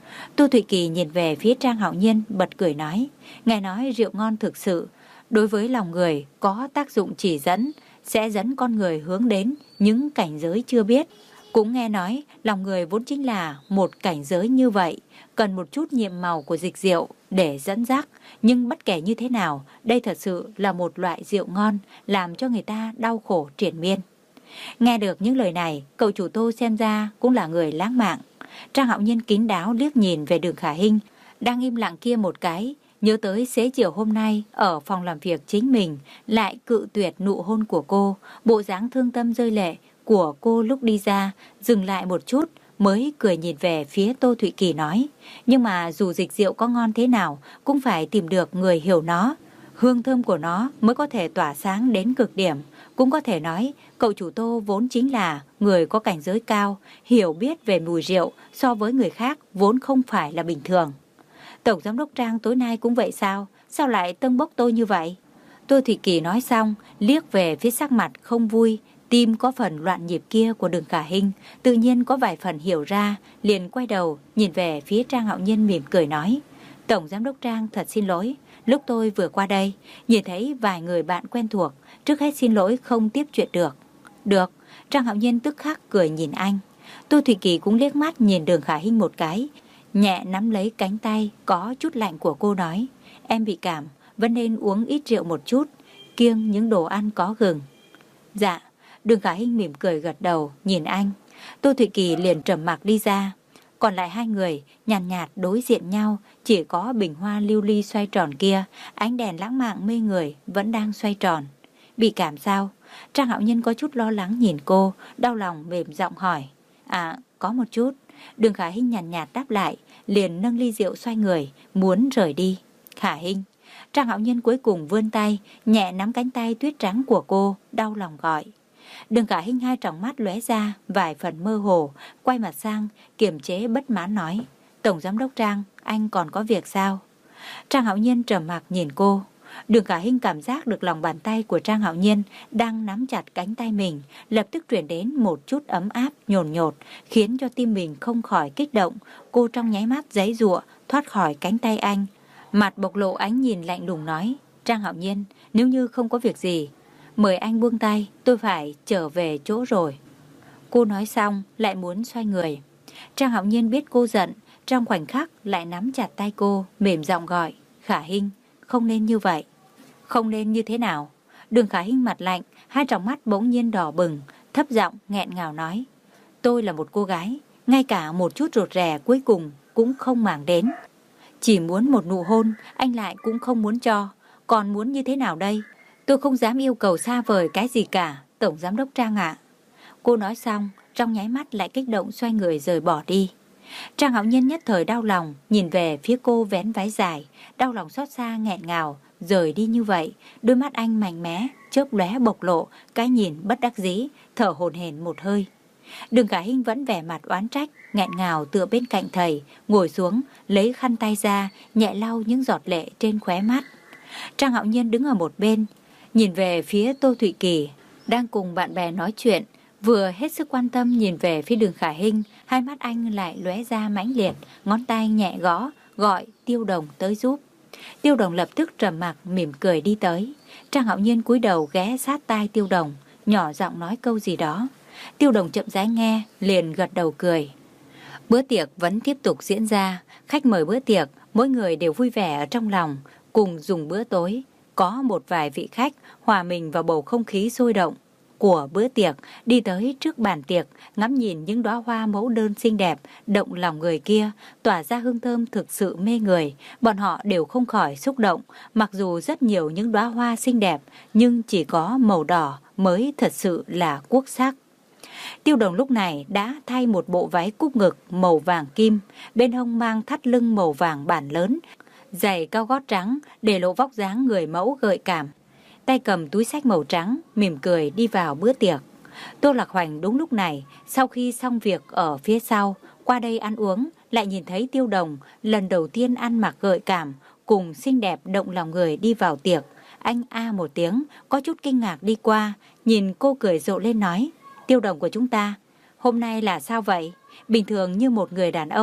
Tô Thụy Kỳ nhìn về phía Trang Hạo Nhiên bật cười nói, nghe nói rượu ngon thực sự đối với lòng người có tác dụng chỉ dẫn, sẽ dẫn con người hướng đến những cảnh giới chưa biết. Cũng nghe nói lòng người vốn chính là một cảnh giới như vậy, cần một chút nhiệm màu của dịch rượu để dẫn dắt. Nhưng bất kể như thế nào, đây thật sự là một loại rượu ngon, làm cho người ta đau khổ triền miên. Nghe được những lời này, cậu chủ Tô xem ra cũng là người lãng mạn. Trang Hạo Nhiên kín đáo liếc nhìn về Đường Khả Hinh đang im lặng kia một cái, nhớ tới xế chiều hôm nay ở phòng làm việc chính mình lại cự tuyệt nụ hôn của cô, bộ dáng thương tâm rơi lệ của cô lúc đi ra, dừng lại một chút mới cười nhìn về phía Tô Thụy Kỳ nói, nhưng mà dù dịch rượu có ngon thế nào cũng phải tìm được người hiểu nó, hương thơm của nó mới có thể tỏa sáng đến cực điểm. Cũng có thể nói cậu chủ Tô vốn chính là người có cảnh giới cao, hiểu biết về mùi rượu so với người khác vốn không phải là bình thường. Tổng giám đốc Trang tối nay cũng vậy sao? Sao lại tâng bốc tôi như vậy? Tô Thụy Kỳ nói xong, liếc về phía sắc mặt không vui, tim có phần loạn nhịp kia của Đường Khả Hinh, tự nhiên có vài phần hiểu ra, liền quay đầu nhìn về phía Trang Hạo Nhiên mỉm cười nói, Tổng giám đốc Trang thật xin lỗi, lúc tôi vừa qua đây, nhìn thấy vài người bạn quen thuộc, trước hết xin lỗi không tiếp chuyện được. Được, Trang Hạo Nhiên tức khắc cười nhìn anh. Tô Thụy Kỳ cũng liếc mắt nhìn Đường Khả Hinh một cái, nhẹ nắm lấy cánh tay có chút lạnh của cô nói, em bị cảm, vẫn nên uống ít rượu một chút, kiêng những đồ ăn có gừng. Dạ. Đường Khả Hinh mỉm cười gật đầu nhìn anh. Tô Thụy Kỳ liền trầm mặc đi ra. Còn lại hai người nhàn nhạt, nhạt đối diện nhau, chỉ có bình hoa lưu ly xoay tròn kia, ánh đèn lãng mạn mê người vẫn đang xoay tròn. Bị cảm sao? Trang Hạo Nhiên có chút lo lắng nhìn cô, đau lòng mềm giọng hỏi. À, có một chút. Đường Khả Hinh nhàn nhạt, nhạt đáp lại, liền nâng ly rượu xoay người, muốn rời đi. Khả Hinh. Trang Hạo Nhiên cuối cùng vươn tay, nhẹ nắm cánh tay tuyết trắng của cô, đau lòng gọi. Đường Khả Hinh hai tròng mắt lóe ra vài phần mơ hồ, quay mặt sang kiềm chế bất mãn nói, Tổng giám đốc Trang, anh còn có việc sao? Trang Hạo Nhiên trầm mặc nhìn cô. Đường Khả Hinh cảm giác được lòng bàn tay của Trang Hạo Nhiên đang nắm chặt cánh tay mình, lập tức truyền đến một chút ấm áp nhồn nhột, khiến cho tim mình không khỏi kích động. Cô trong nháy mắt giãy giụa thoát khỏi cánh tay anh, mặt bộc lộ ánh nhìn lạnh lùng nói, Trang Hạo Nhiên, nếu như không có việc gì, mời anh buông tay, tôi phải trở về chỗ rồi. Cô nói xong lại muốn xoay người. Trang Hạo Nhiên biết cô giận, trong khoảnh khắc lại nắm chặt tay cô, mềm giọng gọi, Khả Hinh, không nên như vậy. Không nên như thế nào? Đường Khả Hinh mặt lạnh, hai tròng mắt bỗng nhiên đỏ bừng, thấp giọng nghẹn ngào nói, tôi là một cô gái, ngay cả một chút rụt rè cuối cùng cũng không màng đến. Chỉ muốn một nụ hôn, anh lại cũng không muốn cho. Còn muốn như thế nào đây? Tôi không dám yêu cầu xa vời cái gì cả, Tổng giám đốc Trang ạ. Cô nói xong, trong nháy mắt lại kích động xoay người rời bỏ đi. Trang Hạo Nhiên nhất thời đau lòng, nhìn về phía cô vén váy dài, đau lòng xót xa nghẹn ngào, rời đi như vậy. Đôi mắt anh mạnh mẽ, chớp lóe bộc lộ, cái nhìn bất đắc dĩ, thở hổn hển một hơi. Đường Khả Hinh vẫn vẻ mặt oán trách, nghẹn ngào tựa bên cạnh thầy, ngồi xuống, lấy khăn tay ra, nhẹ lau những giọt lệ trên khóe mắt. Trang Hạo Nhiên đứng ở một bên, nhìn về phía Tô Thụy Kỳ, đang cùng bạn bè nói chuyện, vừa hết sức quan tâm nhìn về phía Đường Khả Hinh, hai mắt anh lại lóe ra mãnh liệt, ngón tay nhẹ gõ, gọi Tiêu Đồng tới giúp. Tiêu Đồng lập tức trầm mặc mỉm cười đi tới. Trang Hạo Nhiên cúi đầu ghé sát tai Tiêu Đồng, nhỏ giọng nói câu gì đó. Tiêu Đồng chậm rãi nghe, liền gật đầu cười. Bữa tiệc vẫn tiếp tục diễn ra, khách mời bữa tiệc, mỗi người đều vui vẻ ở trong lòng, cùng dùng bữa tối. Có một vài vị khách hòa mình vào bầu không khí sôi động của bữa tiệc, đi tới trước bàn tiệc, ngắm nhìn những đóa hoa mẫu đơn xinh đẹp, động lòng người kia, tỏa ra hương thơm thực sự mê người. Bọn họ đều không khỏi xúc động, mặc dù rất nhiều những đóa hoa xinh đẹp, nhưng chỉ có màu đỏ mới thật sự là quốc sắc. Tiêu Đồng lúc này đã thay một bộ váy cúc ngực màu vàng kim, bên hông mang thắt lưng màu vàng bản lớn, giày cao gót trắng để lộ vóc dáng người mẫu gợi cảm. Tay cầm túi xách màu trắng, mỉm cười đi vào bữa tiệc. Tô Lạc Hoành đúng lúc này, sau khi xong việc ở phía sau, qua đây ăn uống, lại nhìn thấy Tiêu Đồng lần đầu tiên ăn mặc gợi cảm, cùng xinh đẹp động lòng người đi vào tiệc. Anh a một tiếng, có chút kinh ngạc đi qua, nhìn cô cười rộ lên nói, Tiêu Đồng của chúng ta, hôm nay là sao vậy? Bình thường như một người đàn ông,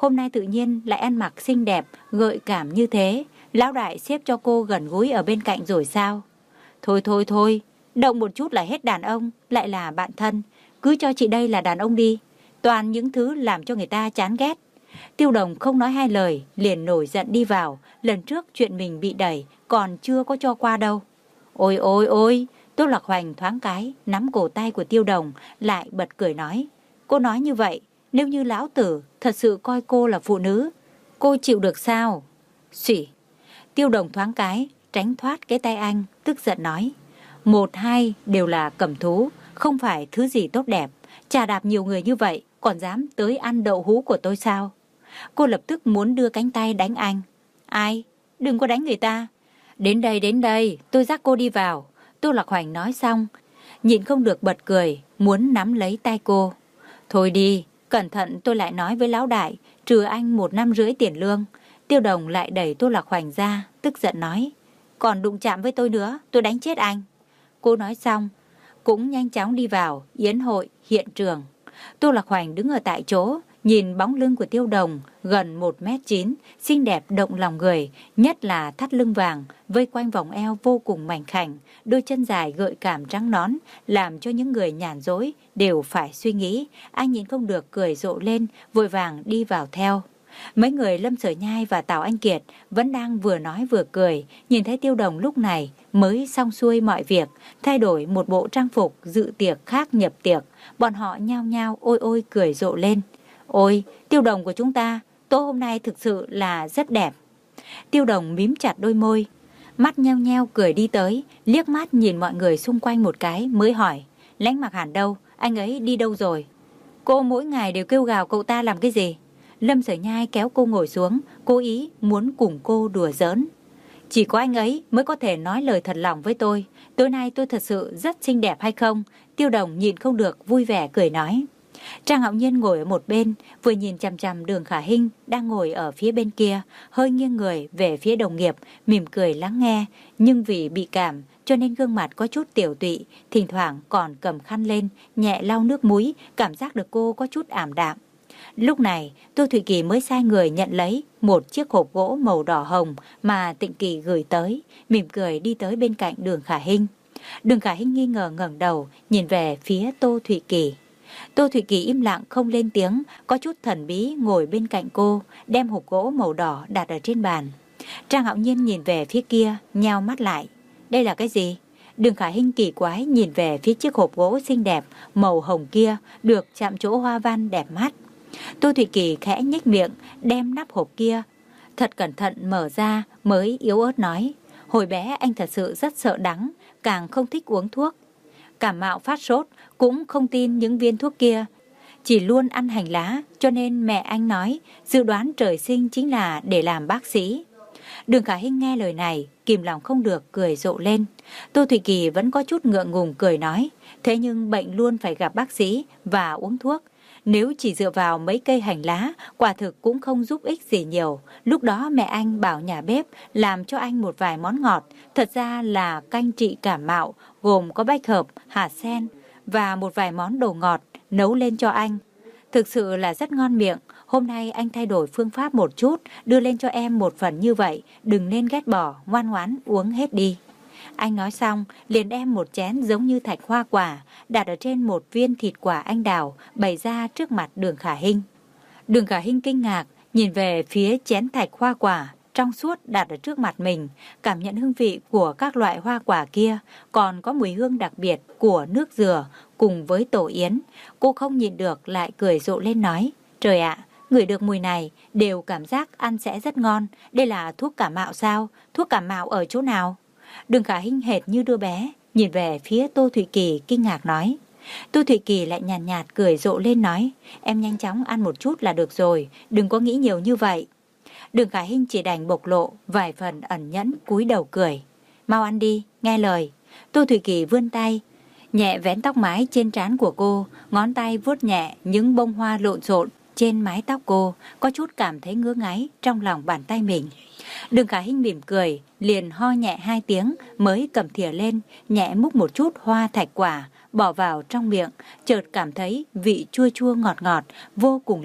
hôm nay tự nhiên lại ăn mặc xinh đẹp, gợi cảm như thế. Lão đại xếp cho cô gần gũi ở bên cạnh rồi sao? Thôi thôi thôi, động một chút là hết đàn ông, lại là bạn thân. Cứ cho chị đây là đàn ông đi. Toàn những thứ làm cho người ta chán ghét. Tiêu Đồng không nói hai lời, liền nổi giận đi vào. Lần trước chuyện mình bị đẩy, còn chưa có cho qua đâu. Ôi ôi ôi, Tô Lạc Hoành thoáng cái, nắm cổ tay của Tiêu Đồng, lại bật cười nói. Cô nói như vậy, nếu như lão tử thật sự coi cô là phụ nữ, cô chịu được sao? Xỉ. Tiêu Đồng thoáng cái, tránh thoát cái tay anh, tức giận nói. Một hai đều là cầm thú, không phải thứ gì tốt đẹp. Chà đạp nhiều người như vậy, còn dám tới ăn đậu hũ của tôi sao? Cô lập tức muốn đưa cánh tay đánh anh. Ai? Đừng có đánh người ta. Đến đây, đến đây, tôi dắt cô đi vào. Tô Lạc Hoành nói xong, nhịn không được bật cười, muốn nắm lấy tay cô. Thôi đi, cẩn thận tôi lại nói với lão đại, trừ anh một năm rưỡi tiền lương. Tiêu Đồng lại đẩy Tô Lạc Hoành ra, tức giận nói. Còn đụng chạm với tôi nữa, tôi đánh chết anh. Cô nói xong, cũng nhanh chóng đi vào yến hội hiện trường. Tô Lạc Hoành đứng ở tại chỗ, nhìn bóng lưng của Tiêu Đồng gần một mét chín, xinh đẹp động lòng người, nhất là thắt lưng vàng, vây quanh vòng eo vô cùng mảnh khảnh, đôi chân dài gợi cảm trắng nõn, làm cho những người nhàn rỗi đều phải suy nghĩ. Anh nhìn không được cười rộ lên, vội vàng đi vào theo. Mấy người Lâm Sở Nhai và Tào Anh Kiệt vẫn đang vừa nói vừa cười, nhìn thấy Tiêu Đồng lúc này mới xong xuôi mọi việc, thay đổi một bộ trang phục dự tiệc khác nhập tiệc, bọn họ nhao nhao ôi ôi cười rộ lên. Ôi, Tiêu Đồng của chúng ta, tối hôm nay thực sự là rất đẹp. Tiêu Đồng mím chặt đôi môi, mắt nheo nheo cười đi tới, liếc mắt nhìn mọi người xung quanh một cái mới hỏi, Lãnh Mặc Hàn đâu, anh ấy đi đâu rồi? Cô mỗi ngày đều kêu gào cậu ta làm cái gì? Lâm Sở Nhai kéo cô ngồi xuống, cố ý muốn cùng cô đùa giỡn. Chỉ có anh ấy mới có thể nói lời thật lòng với tôi. Tối nay tôi thật sự rất xinh đẹp hay không? Tiêu Đồng nhìn không được vui vẻ cười nói. Trang Hạo Nhiên ngồi ở một bên, vừa nhìn chằm chằm Đường Khả Hinh đang ngồi ở phía bên kia, hơi nghiêng người về phía đồng nghiệp, mỉm cười lắng nghe, nhưng vì bị cảm cho nên gương mặt có chút tiểu tụy, thỉnh thoảng còn cầm khăn lên, nhẹ lau nước mũi, cảm giác được cô có chút ảm đạm. Lúc này, Tô Thụy Kỳ mới sai người nhận lấy một chiếc hộp gỗ màu đỏ hồng mà Tịnh Kỳ gửi tới, mỉm cười đi tới bên cạnh Đường Khả Hinh. Đường Khả Hinh nghi ngờ ngẩng đầu, nhìn về phía Tô Thụy Kỳ. Tô Thụy Kỳ im lặng không lên tiếng, có chút thần bí ngồi bên cạnh cô, đem hộp gỗ màu đỏ đặt ở trên bàn. Trang Hạo Nhiên nhìn về phía kia, nheo mắt lại. Đây là cái gì? Đường Khả Hinh kỳ quái nhìn về phía chiếc hộp gỗ xinh đẹp màu hồng kia, được chạm chỗ hoa văn đẹp mắt. Tô Thụy Kỳ khẽ nhếch miệng, đem nắp hộp kia thật cẩn thận mở ra, mới yếu ớt nói. Hồi bé anh thật sự rất sợ đắng, càng không thích uống thuốc. Cảm mạo phát sốt, cũng không tin những viên thuốc kia, chỉ luôn ăn hành lá, cho nên mẹ anh nói dự đoán trời sinh chính là để làm bác sĩ. Đường Khả Hinh nghe lời này, kìm lòng không được cười rộ lên. Tô Thụy Kỳ vẫn có chút ngượng ngùng cười nói, thế nhưng bệnh luôn phải gặp bác sĩ và uống thuốc. Nếu chỉ dựa vào mấy cây hành lá, quả thực cũng không giúp ích gì nhiều. Lúc đó mẹ anh bảo nhà bếp làm cho anh một vài món ngọt, thật ra là canh trị cảm mạo, gồm có bách hợp, hạt sen và một vài món đồ ngọt nấu lên cho anh. Thực sự là rất ngon miệng. Hôm nay anh thay đổi phương pháp một chút, đưa lên cho em một phần như vậy, đừng nên ghét bỏ, ngoan ngoãn uống hết đi. Anh nói xong, liền đem một chén giống như thạch hoa quả, đặt ở trên một viên thịt quả anh đào, bày ra trước mặt Đường Khả Hinh. Đường Khả Hinh kinh ngạc, nhìn về phía chén thạch hoa quả, trong suốt đặt ở trước mặt mình, cảm nhận hương vị của các loại hoa quả kia, còn có mùi hương đặc biệt của nước dừa cùng với tổ yến. Cô không nhịn được lại cười rộ lên nói, trời ạ, ngửi được mùi này đều cảm giác ăn sẽ rất ngon, đây là thuốc cảm mạo sao? Thuốc cảm mạo ở chỗ nào? Đường Khả Hinh hệt như đứa bé, nhìn về phía Tô Thụy Kỳ kinh ngạc nói. Tô Thụy Kỳ lại nhàn nhạt, nhạt cười rộ lên nói, em nhanh chóng ăn một chút là được rồi, đừng có nghĩ nhiều như vậy. Đường Khả Hinh chỉ đành bộc lộ vài phần ẩn nhẫn, cúi đầu cười. Mau ăn đi, nghe lời. Tô Thụy Kỳ vươn tay, nhẹ vén tóc mái trên trán của cô, ngón tay vuốt nhẹ những bông hoa lộn xộn trên mái tóc cô, có chút cảm thấy ngứa ngáy trong lòng bàn tay mình. Đường Khả Hinh mỉm cười, liền ho nhẹ hai tiếng mới cầm thìa lên, nhẹ múc một chút hoa thạch quả, bỏ vào trong miệng, chợt cảm thấy vị chua chua ngọt ngọt, vô cùng lạnh,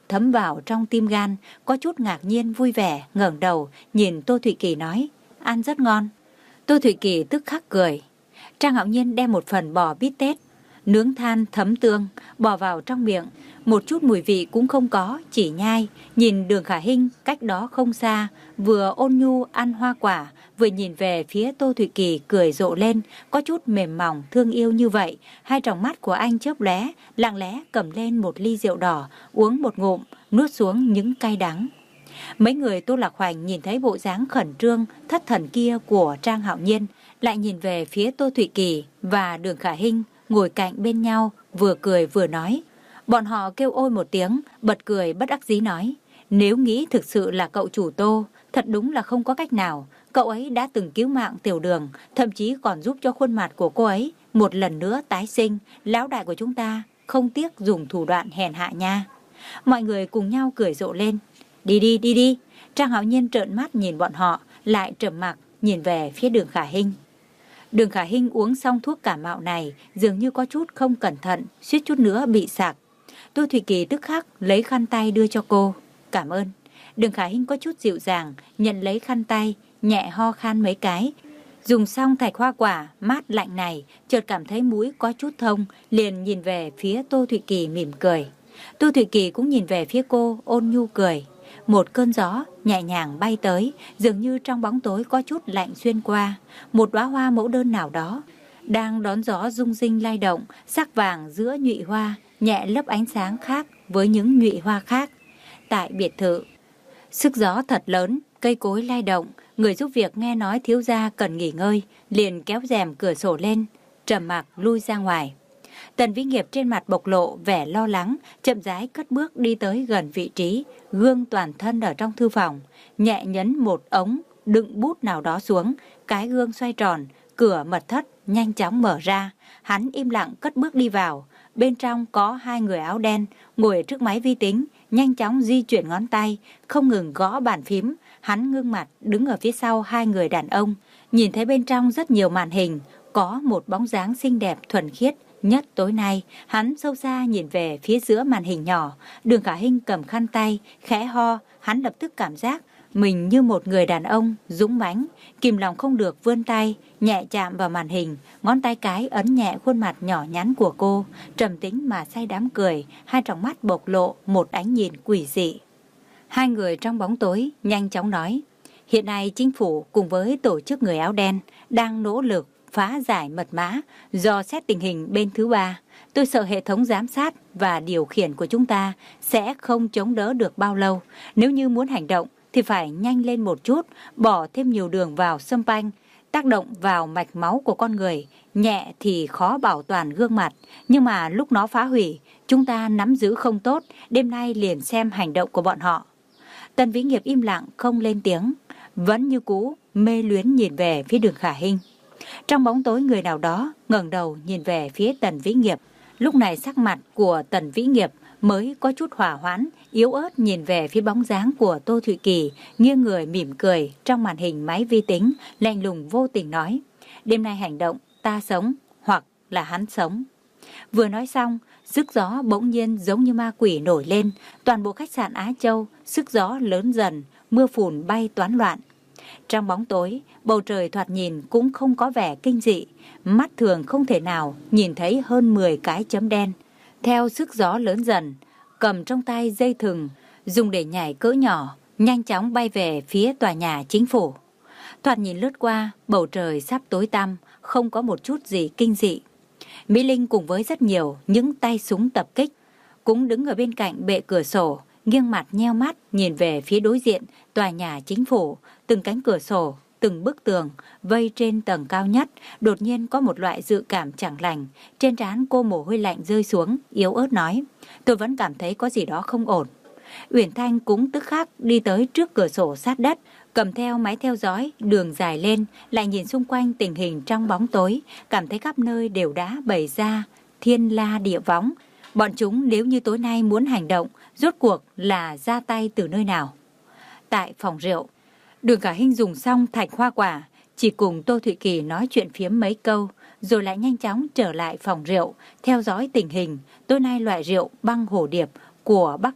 thấm vào trong tim gan, có chút ngạc nhiên vui vẻ, ngẩng đầu, nhìn Tô Thụy Kỳ nói, ăn rất ngon. Tô Thụy Kỳ tức khắc cười. Trang Hạo Nhiên đem một phần bò bít tết, nướng than thấm tương, bỏ vào trong miệng. Một chút mùi vị cũng không có, chỉ nhai. Nhìn Đường Khả Hinh cách đó không xa, vừa ôn nhu ăn hoa quả, vừa nhìn về phía Tô Thụy Kỳ cười rộ lên, có chút mềm mỏng, thương yêu như vậy. Hai tròng mắt của anh chớp lóe, lặng lẽ cầm lên một ly rượu đỏ, uống một ngụm, nuốt xuống những cay đắng. Mấy người Tô Lạc Hoành nhìn thấy bộ dáng khẩn trương, thất thần kia của Trang Hạo Nhiên, lại nhìn về phía Tô Thụy Kỳ và Đường Khả Hinh ngồi cạnh bên nhau, vừa cười vừa nói. Bọn họ kêu ôi một tiếng, bật cười bất đắc dĩ nói, nếu nghĩ thực sự là cậu chủ Tô, thật đúng là không có cách nào. Cậu ấy đã từng cứu mạng Tiểu Đường, thậm chí còn giúp cho khuôn mặt của cô ấy một lần nữa tái sinh. Lão đại của chúng ta không tiếc dùng thủ đoạn hèn hạ nha. Mọi người cùng nhau cười rộ lên. Đi đi đi đi. Trang Hạo Nhiên trợn mắt nhìn bọn họ, lại trầm mặc nhìn về phía Đường Khả Hinh. Đường Khả Hinh uống xong thuốc cảm mạo này, dường như có chút không cẩn thận, suýt chút nữa bị sặc. Tô Thụy Kỳ tức khắc lấy khăn tay đưa cho cô. Cảm ơn. Đường Khả Hinh có chút dịu dàng, nhận lấy khăn tay, nhẹ ho khan mấy cái. Dùng xong thạch hoa quả mát lạnh này, chợt cảm thấy mũi có chút thông, liền nhìn về phía Tô Thụy Kỳ mỉm cười. Tô Thụy Kỳ cũng nhìn về phía cô, ôn nhu cười. Một cơn gió nhẹ nhàng bay tới, dường như trong bóng tối có chút lạnh xuyên qua. Một đóa hoa mẫu đơn nào đó đang đón gió rung rinh lay động, sắc vàng giữa nhụy hoa nhẹ lấp ánh sáng khác với những nhụy hoa khác. Tại biệt thự, sức gió thật lớn, cây cối lay động. Người giúp việc nghe nói thiếu gia cần nghỉ ngơi, liền kéo rèm cửa sổ lên, trầm mặc lui ra ngoài. Tần Vĩ Nghiệp trên mặt bộc lộ vẻ lo lắng, chậm rãi cất bước đi tới gần vị trí gương toàn thân ở trong thư phòng, nhẹ nhấn một ống đựng bút nào đó xuống, cái gương xoay tròn, cửa mật thất nhanh chóng mở ra. Hắn im lặng cất bước đi vào. Bên trong có hai người áo đen ngồi trước máy vi tính, nhanh chóng di chuyển ngón tay, không ngừng gõ bàn phím. Hắn ngưng mặt đứng ở phía sau hai người đàn ông, nhìn thấy bên trong rất nhiều màn hình, có một bóng dáng xinh đẹp thuần khiết nhất tối nay. Hắn sâu xa nhìn về phía giữa màn hình nhỏ, Đường Khả Hinh cầm khăn tay, khẽ ho. Hắn lập tức cảm giác mình như một người đàn ông dũng mãnh, kìm lòng không được vươn tay, nhẹ chạm vào màn hình, ngón tay cái ấn nhẹ khuôn mặt nhỏ nhắn của cô, trầm tĩnh mà say đắm cười, hai tròng mắt bộc lộ một ánh nhìn quỷ dị. Hai người trong bóng tối nhanh chóng nói, hiện nay chính phủ cùng với tổ chức người áo đen đang nỗ lực phá giải mật mã, dò xét tình hình bên thứ ba. Tôi sợ hệ thống giám sát và điều khiển của chúng ta sẽ không chống đỡ được bao lâu. Nếu như muốn hành động thì phải nhanh lên một chút, bỏ thêm nhiều đường vào xâm panh, tác động vào mạch máu của con người. Nhẹ thì khó bảo toàn gương mặt, nhưng mà lúc nó phá hủy, chúng ta nắm giữ không tốt. Đêm nay liền xem hành động của bọn họ. Tần Vĩ Nghiệp im lặng không lên tiếng, vẫn như cũ mê luyến nhìn về phía Đường Khả Hinh. Trong bóng tối, người nào đó ngẩng đầu nhìn về phía Tần Vĩ Nghiệp. Lúc này sắc mặt của Tần Vĩ Nghiệp mới có chút hỏa hoãn, yếu ớt nhìn về phía bóng dáng của Tô Thụy Kỳ, nghiêng người mỉm cười trong màn hình máy vi tính, lạnh lùng vô tình nói, đêm nay hành động, ta sống hoặc là hắn sống. Vừa nói xong, sức gió bỗng nhiên giống như ma quỷ nổi lên, toàn bộ khách sạn Á Châu, sức gió lớn dần, mưa phùn bay toán loạn. Trong bóng tối, bầu trời thoạt nhìn cũng không có vẻ kinh dị, mắt thường không thể nào nhìn thấy hơn mười cái chấm đen. Theo sức gió lớn dần, cầm trong tay dây thừng, dùng để nhảy cỡ nhỏ, nhanh chóng bay về phía tòa nhà chính phủ. Thoạt nhìn lướt qua, bầu trời sắp tối tăm, không có một chút gì kinh dị. Mỹ Linh cùng với rất nhiều những tay súng tập kích cũng đứng ở bên cạnh bệ cửa sổ, nghiêng mặt nheo mắt nhìn về phía đối diện tòa nhà chính phủ. Từng cánh cửa sổ, từng bức tường vây trên tầng cao nhất, đột nhiên có một loại dự cảm chẳng lành. Trên trán cô mồ hôi lạnh rơi xuống, yếu ớt nói, tôi vẫn cảm thấy có gì đó không ổn. Uyển Thanh cũng tức khắc đi tới trước cửa sổ sát đất, cầm theo máy theo dõi đường dài lên, lại nhìn xung quanh tình hình trong bóng tối, cảm thấy khắp nơi đều đã bày ra thiên la địa võng. Bọn chúng nếu như tối nay muốn hành động, rốt cuộc là ra tay từ nơi nào? Tại phòng rượu, Đường Khả Hinh dùng xong thạch hoa quả, chỉ cùng Tô Thụy Kỳ nói chuyện phiếm mấy câu, rồi lại nhanh chóng trở lại phòng rượu, theo dõi tình hình. Tối nay loại rượu băng hổ điệp của Bắc Dịch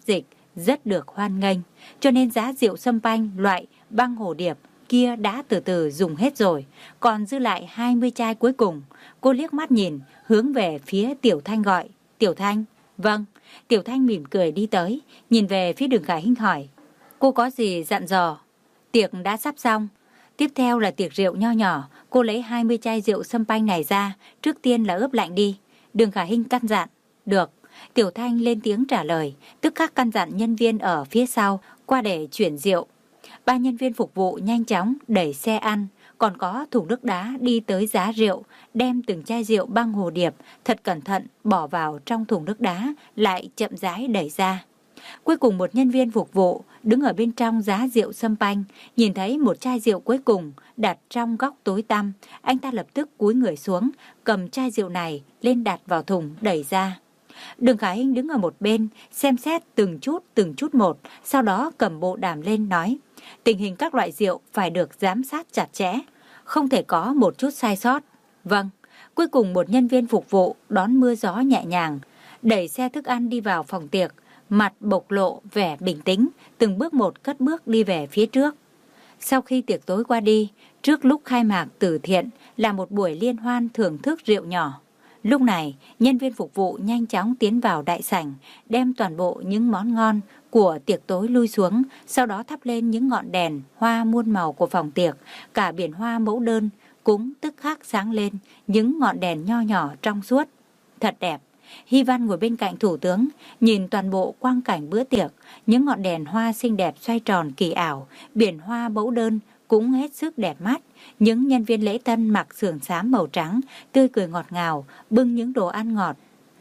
rất được hoan nghênh, cho nên giá rượu sâm panh loại băng hồ điệp kia đã từ từ dùng hết rồi, còn dư lại hai mươi chai cuối cùng. Cô liếc mắt nhìn, hướng về phía Tiểu Thanh gọi, Tiểu Thanh. Vâng. Tiểu Thanh mỉm cười đi tới, nhìn về phía Đường Khải Hinh hỏi, cô có gì dặn dò? Tiệc đã sắp xong, tiếp theo là tiệc rượu nho nhỏ. Cô lấy hai mươi chai rượu sâm panh này ra, trước tiên là ướp lạnh đi. Đường Khải Hinh căn dặn. Được. Tiểu Thanh lên tiếng trả lời, tức khắc căn dặn nhân viên ở phía sau qua để chuyển rượu. Ba nhân viên phục vụ nhanh chóng đẩy xe ăn, còn có thùng nước đá đi tới giá rượu, đem từng chai rượu băng hồ điệp thật cẩn thận bỏ vào trong thùng nước đá, lại chậm rãi đẩy ra. Cuối cùng một nhân viên phục vụ đứng ở bên trong giá rượu sâm panh, nhìn thấy một chai rượu cuối cùng đặt trong góc tối tăm, anh ta lập tức cúi người xuống, cầm chai rượu này lên đặt vào thùng đẩy ra. Đường Khải Hinh đứng ở một bên, xem xét từng chút từng chút một, sau đó cầm bộ đàm lên nói, tình hình các loại rượu phải được giám sát chặt chẽ, không thể có một chút sai sót. Vâng. Cuối cùng một nhân viên phục vụ đón mưa gió nhẹ nhàng, đẩy xe thức ăn đi vào phòng tiệc, mặt bộc lộ vẻ bình tĩnh, từng bước một cất bước đi về phía trước. Sau khi tiệc tối qua đi, trước lúc khai mạc từ thiện là một buổi liên hoan thưởng thức rượu nhỏ. Lúc này, nhân viên phục vụ nhanh chóng tiến vào đại sảnh, đem toàn bộ những món ngon của tiệc tối lui xuống, sau đó thắp lên những ngọn đèn, hoa muôn màu của phòng tiệc, cả biển hoa mẫu đơn cũng tức khắc sáng lên, những ngọn đèn nho nhỏ trong suốt. Thật đẹp. Hy Văn ngồi bên cạnh thủ tướng, nhìn toàn bộ quang cảnh bữa tiệc, những ngọn đèn hoa xinh đẹp xoay tròn kỳ ảo, biển hoa mẫu đơn cũng hết sức đẹp mắt. Những nhân viên lễ tân mặc sườn xám màu trắng, tươi cười ngọt ngào, bưng những đồ ăn ngọt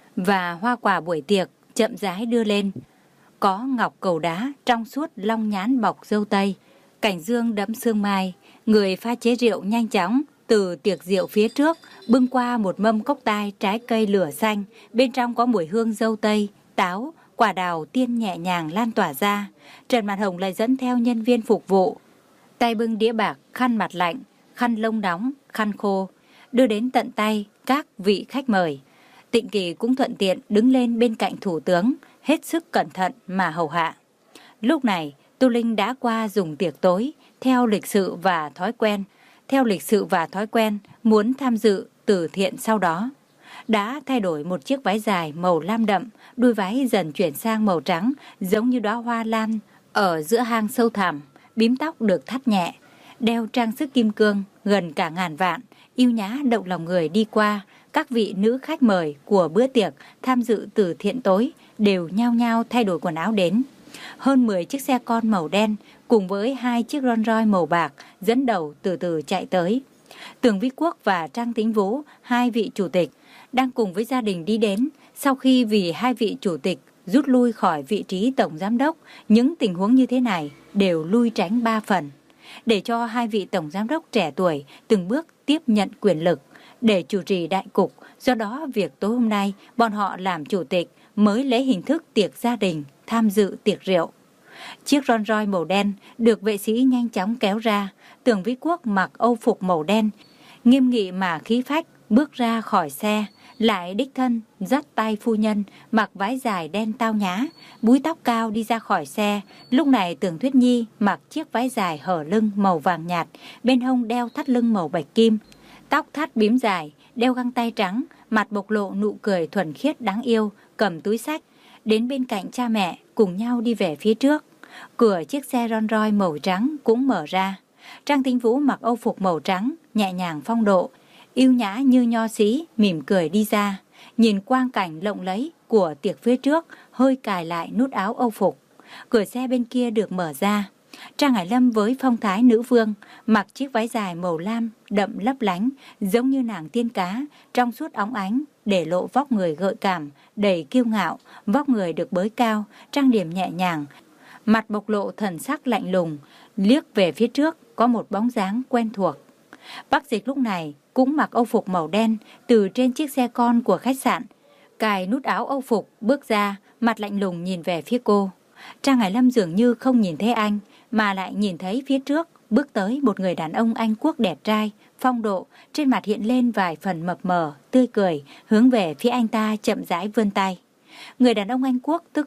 và hoa quả buổi tiệc chậm rãi đưa lên. Có ngọc cầu đá trong suốt long nhãn bọc dâu tây, cảnh dương đẫm sương mai. Người pha chế rượu nhanh chóng từ tiệc rượu phía trước bưng qua một mâm cốc tai trái cây lửa xanh, bên trong có mùi hương dâu tây, táo, quả đào tiên nhẹ nhàng lan tỏa ra. Trần Mạn Hồng lại dẫn theo nhân viên phục vụ, tay bưng đĩa bạc, khăn mặt lạnh, khăn lông nóng, khăn khô, đưa đến tận tay các vị khách mời. Tịnh Kỳ cũng thuận tiện đứng lên bên cạnh thủ tướng, hết sức cẩn thận mà hầu hạ. Lúc này, Tu Linh đã qua dùng tiệc tối, theo lịch sự và thói quen, theo lịch sự và thói quen muốn tham dự từ thiện sau đó. Đã thay đổi một chiếc váy dài màu lam đậm, đuôi váy dần chuyển sang màu trắng, giống như đóa hoa lan ở giữa hang sâu thẳm, bím tóc được thắt nhẹ, đeo trang sức kim cương gần cả ngàn vạn, yêu nhã động lòng người đi qua. Các vị nữ khách mời của bữa tiệc tham dự từ thiện tối đều nhao nhao thay đổi quần áo đến. Hơn mười chiếc xe con màu đen cùng với hai chiếc Rolls Royce màu bạc dẫn đầu từ từ chạy tới. Tưởng Vĩ Quốc và Trang Tính Vũ, hai vị chủ tịch, đang cùng với gia đình đi đến. Sau khi vì hai vị chủ tịch rút lui khỏi vị trí tổng giám đốc, những tình huống như thế này đều lui tránh ba phần, để cho hai vị tổng giám đốc trẻ tuổi từng bước tiếp nhận quyền lực để chủ trì đại cục. Do đó việc tối hôm nay bọn họ làm chủ tịch mới lấy hình thức tiệc gia đình tham dự tiệc rượu. Chiếc Rolls Royce màu đen được vệ sĩ nhanh chóng kéo ra. Tưởng Vĩ Quốc mặc âu phục màu đen, nghiêm nghị mà khí phách bước ra khỏi xe, lại đích thân dắt tay phu nhân mặc váy dài đen tao nhã, búi tóc cao đi ra khỏi xe. Lúc này Tưởng Thuyết Nhi mặc chiếc váy dài hở lưng màu vàng nhạt, bên hông đeo thắt lưng màu bạch kim, tóc thắt bím dài, đeo găng tay trắng, mặt bộc lộ nụ cười thuần khiết đáng yêu, cầm túi xách đến bên cạnh cha mẹ, cùng nhau đi về phía trước. Cửa chiếc xe Rolls Royce màu trắng cũng mở ra. Trang Tính Vũ mặc âu phục màu trắng, nhẹ nhàng phong độ, yêu nhã như nho sĩ, mỉm cười đi ra, nhìn quang cảnh lộng lẫy của tiệc phía trước, hơi cài lại nút áo âu phục. Cửa xe bên kia được mở ra. Trang Hải Lâm với phong thái nữ vương, mặc chiếc váy dài màu lam đậm lấp lánh, giống như nàng tiên cá, trong suốt óng ánh, để lộ vóc người gợi cảm, đầy kiêu ngạo. Vóc người được bới cao, trang điểm nhẹ nhàng, mặt bộc lộ thần sắc lạnh lùng. Liếc về phía trước có một bóng dáng quen thuộc. Bác Dịch lúc này cũng mặc âu phục màu đen, từ trên chiếc xe con của khách sạn cài nút áo âu phục bước ra, mặt lạnh lùng nhìn về phía cô. Trang Hải Lâm dường như không nhìn thấy anh, mà lại nhìn thấy phía trước bước tới một người đàn ông Anh Quốc đẹp trai, phong độ, trên mặt hiện lên vài phần mập mờ, tươi cười, hướng về phía anh ta chậm rãi vươn tay. Người đàn ông Anh Quốc tức khắc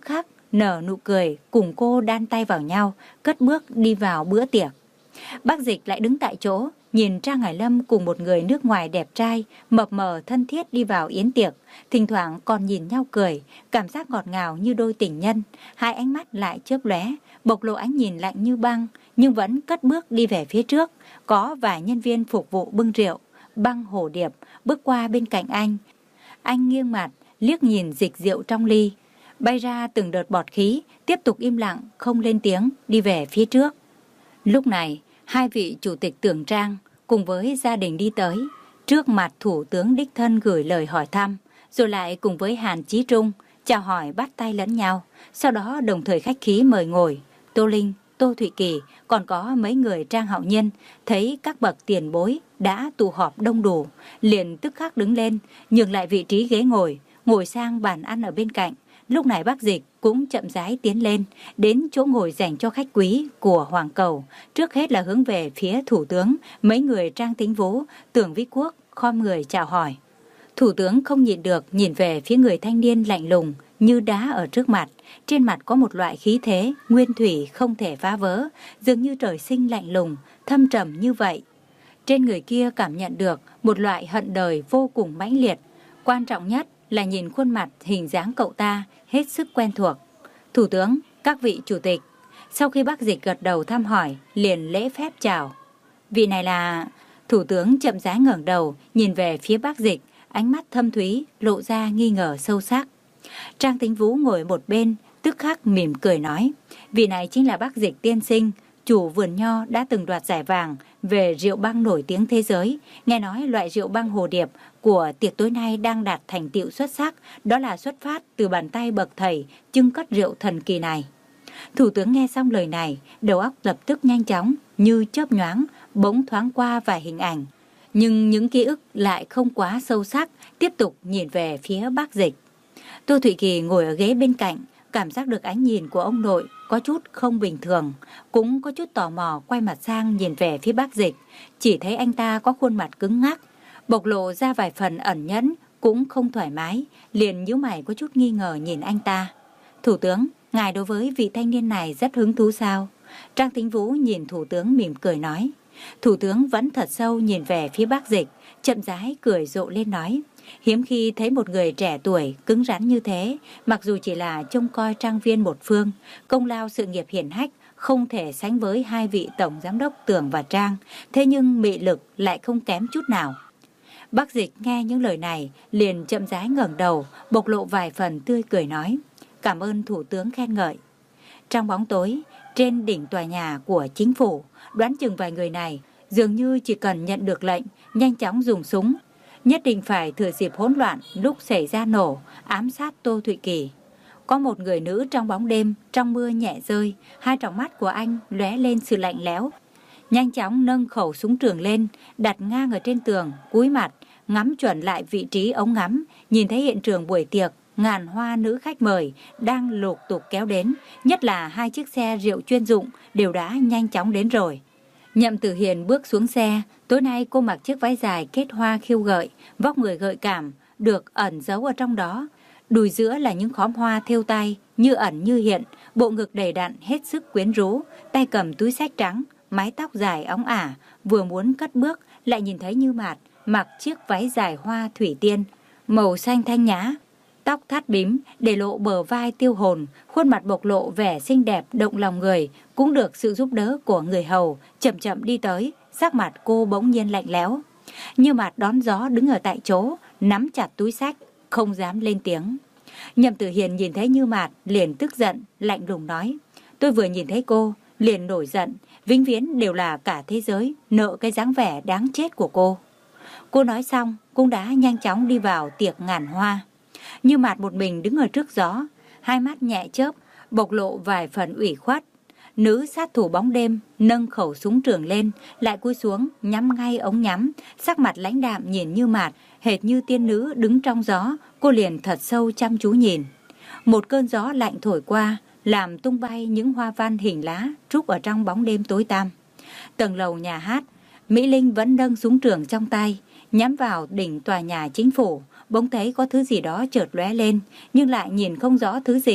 nở nụ cười cùng cô đan tay vào nhau, cất bước đi vào bữa tiệc. Bác Dịch lại đứng tại chỗ, nhìn Trang Hải Lâm cùng một người nước ngoài đẹp trai, mập mờ thân thiết đi vào yến tiệc, thỉnh thoảng còn nhìn nhau cười, cảm giác ngọt ngào như đôi tình nhân. Hai ánh mắt lại chớp lóe, bộc lộ ánh nhìn lạnh như băng, nhưng vẫn cất bước đi về phía trước. Có vài nhân viên phục vụ bưng rượu, băng hồ điệp bước qua bên cạnh anh. Anh nghiêng mặt, liếc nhìn dịch rượu trong ly, bay ra từng đợt bọt khí, tiếp tục im lặng, không lên tiếng, đi về phía trước. Lúc này, hai vị chủ tịch Tưởng Trang cùng với gia đình đi tới, trước mặt thủ tướng đích thân gửi lời hỏi thăm, rồi lại cùng với Hàn Chí Trung chào hỏi bắt tay lẫn nhau, sau đó đồng thời khách khí mời ngồi. Tô Linh, Tô Thụy Kỳ, còn có mấy người Trang Hạo Nhiên, thấy các bậc tiền bối đã tụ họp đông đủ, liền tức khắc đứng lên, nhường lại vị trí ghế ngồi, ngồi sang bàn ăn ở bên cạnh. Lúc này bác Dịch cũng chậm rãi tiến lên, đến chỗ ngồi dành cho khách quý của Hoàng Cầu. Trước hết là hướng về phía thủ tướng, mấy người Trang Tĩnh Vũ, Tưởng Vĩ Quốc khom người chào hỏi. Thủ tướng không nhịn được nhìn về phía người thanh niên lạnh lùng như đá ở trước mặt. Trên mặt có một loại khí thế nguyên thủy không thể phá vỡ, dường như trời sinh lạnh lùng, thâm trầm như vậy. Trên người kia cảm nhận được một loại hận đời vô cùng mãnh liệt. Quan trọng nhất là nhìn khuôn mặt hình dáng cậu ta hết sức quen thuộc. Thủ tướng, các vị chủ tịch. Sau khi bác Dịch gật đầu thăm hỏi, liền lễ phép chào. Vị này là... Thủ tướng chậm rãi ngẩng đầu, nhìn về phía bác Dịch, ánh mắt thâm thúy, lộ ra nghi ngờ sâu sắc. Trang Tĩnh Vũ ngồi một bên, tức khắc mỉm cười nói, vị này chính là bác Dịch tiên sinh, chủ vườn nho đã từng đoạt giải vàng về rượu băng nổi tiếng thế giới. Nghe nói loại rượu băng hồ điệp của tiệc tối nay đang đạt thành tựu xuất sắc, đó là xuất phát từ bàn tay bậc thầy trưng cất rượu thần kỳ này. Thủ tướng nghe xong lời này, đầu óc lập tức nhanh chóng, như chớp nhoáng, bỗng thoáng qua vài hình ảnh. Nhưng những ký ức lại không quá sâu sắc, tiếp tục nhìn về phía bác Dịch. Tô Thụy Kỳ ngồi ở ghế bên cạnh, cảm giác được ánh nhìn của ông nội có chút không bình thường, cũng có chút tò mò quay mặt sang nhìn về phía bác Dịch. Chỉ thấy anh ta có khuôn mặt cứng ngắc, bộc lộ ra vài phần ẩn nhẫn, cũng không thoải mái, liền nhíu mày có chút nghi ngờ nhìn anh ta. Thủ tướng, ngài đối với vị thanh niên này rất hứng thú sao? Trang Tĩnh Vũ nhìn thủ tướng mỉm cười nói. Thủ tướng vẫn thật sâu nhìn về phía bác Dịch, chậm rãi cười rộ lên nói. Hiếm khi thấy một người trẻ tuổi cứng rắn như thế, mặc dù chỉ là trông coi trang viên một phương, công lao sự nghiệp hiển hách không thể sánh với hai vị tổng giám đốc Tưởng và Trang, thế nhưng mị lực lại không kém chút nào. Bác Dịch nghe những lời này, liền chậm rãi ngẩng đầu, bộc lộ vài phần tươi cười nói, cảm ơn thủ tướng khen ngợi. Trong bóng tối, trên đỉnh tòa nhà của chính phủ, đoán chừng vài người này dường như chỉ cần nhận được lệnh, nhanh chóng dùng súng, nhất định phải thừa dịp hỗn loạn lúc xảy ra nổ, ám sát Tô Thụy Kỳ. Có một người nữ trong bóng đêm, trong mưa nhẹ rơi, hai tròng mắt của anh lóe lên sự lạnh lẽo. Nhanh chóng nâng khẩu súng trường lên, đặt ngang ở trên tường, cúi mặt, ngắm chuẩn lại vị trí ống ngắm, nhìn thấy hiện trường buổi tiệc, ngàn hoa nữ khách mời đang lục tục kéo đến, nhất là hai chiếc xe rượu chuyên dụng đều đã nhanh chóng đến rồi. Nhậm Tử Hiền bước xuống xe, tối nay cô mặc chiếc váy dài kết hoa khiêu gợi, vóc người gợi cảm, được ẩn giấu ở trong đó. Đùi giữa là những khóm hoa thêu tay, như ẩn như hiện, bộ ngực đầy đặn hết sức quyến rũ, tay cầm túi xách trắng, mái tóc dài óng ả, vừa muốn cất bước lại nhìn thấy Như Mạt mặc chiếc váy dài hoa thủy tiên, màu xanh thanh nhã, tóc thắt bím để lộ bờ vai tiêu hồn, khuôn mặt bộc lộ vẻ xinh đẹp động lòng người, cũng được sự giúp đỡ của người hầu, chậm chậm đi tới, sắc mặt cô bỗng nhiên lạnh lẽo. Như Mạt đón gió đứng ở tại chỗ, nắm chặt túi xách, không dám lên tiếng. Nhậm Tử Hiền nhìn thấy Như Mạt liền tức giận, lạnh lùng nói, tôi vừa nhìn thấy cô liền nổi giận, vĩnh viễn đều là cả thế giới nợ cái dáng vẻ đáng chết của cô. Cô nói xong cũng đã nhanh chóng đi vào tiệc ngàn hoa. Như Mạt một mình đứng ở trước gió, hai mắt nhẹ chớp, bộc lộ vài phần ủy khuất. Nữ sát thủ bóng đêm nâng khẩu súng trường lên, lại cúi xuống nhắm ngay ống nhắm, sắc mặt lãnh đạm nhìn Như Mạt, hệt như tiên nữ đứng trong gió. Cô liền thật sâu chăm chú nhìn. Một cơn gió lạnh thổi qua, làm tung bay những hoa văn hình lá trúc ở trong bóng đêm tối tăm. Tầng lầu nhà hát, Mỹ Linh vẫn nâng súng trường trong tay, nhắm vào đỉnh tòa nhà chính phủ. Bỗng thấy có thứ gì đó chợt lóe lên, nhưng lại nhìn không rõ thứ gì.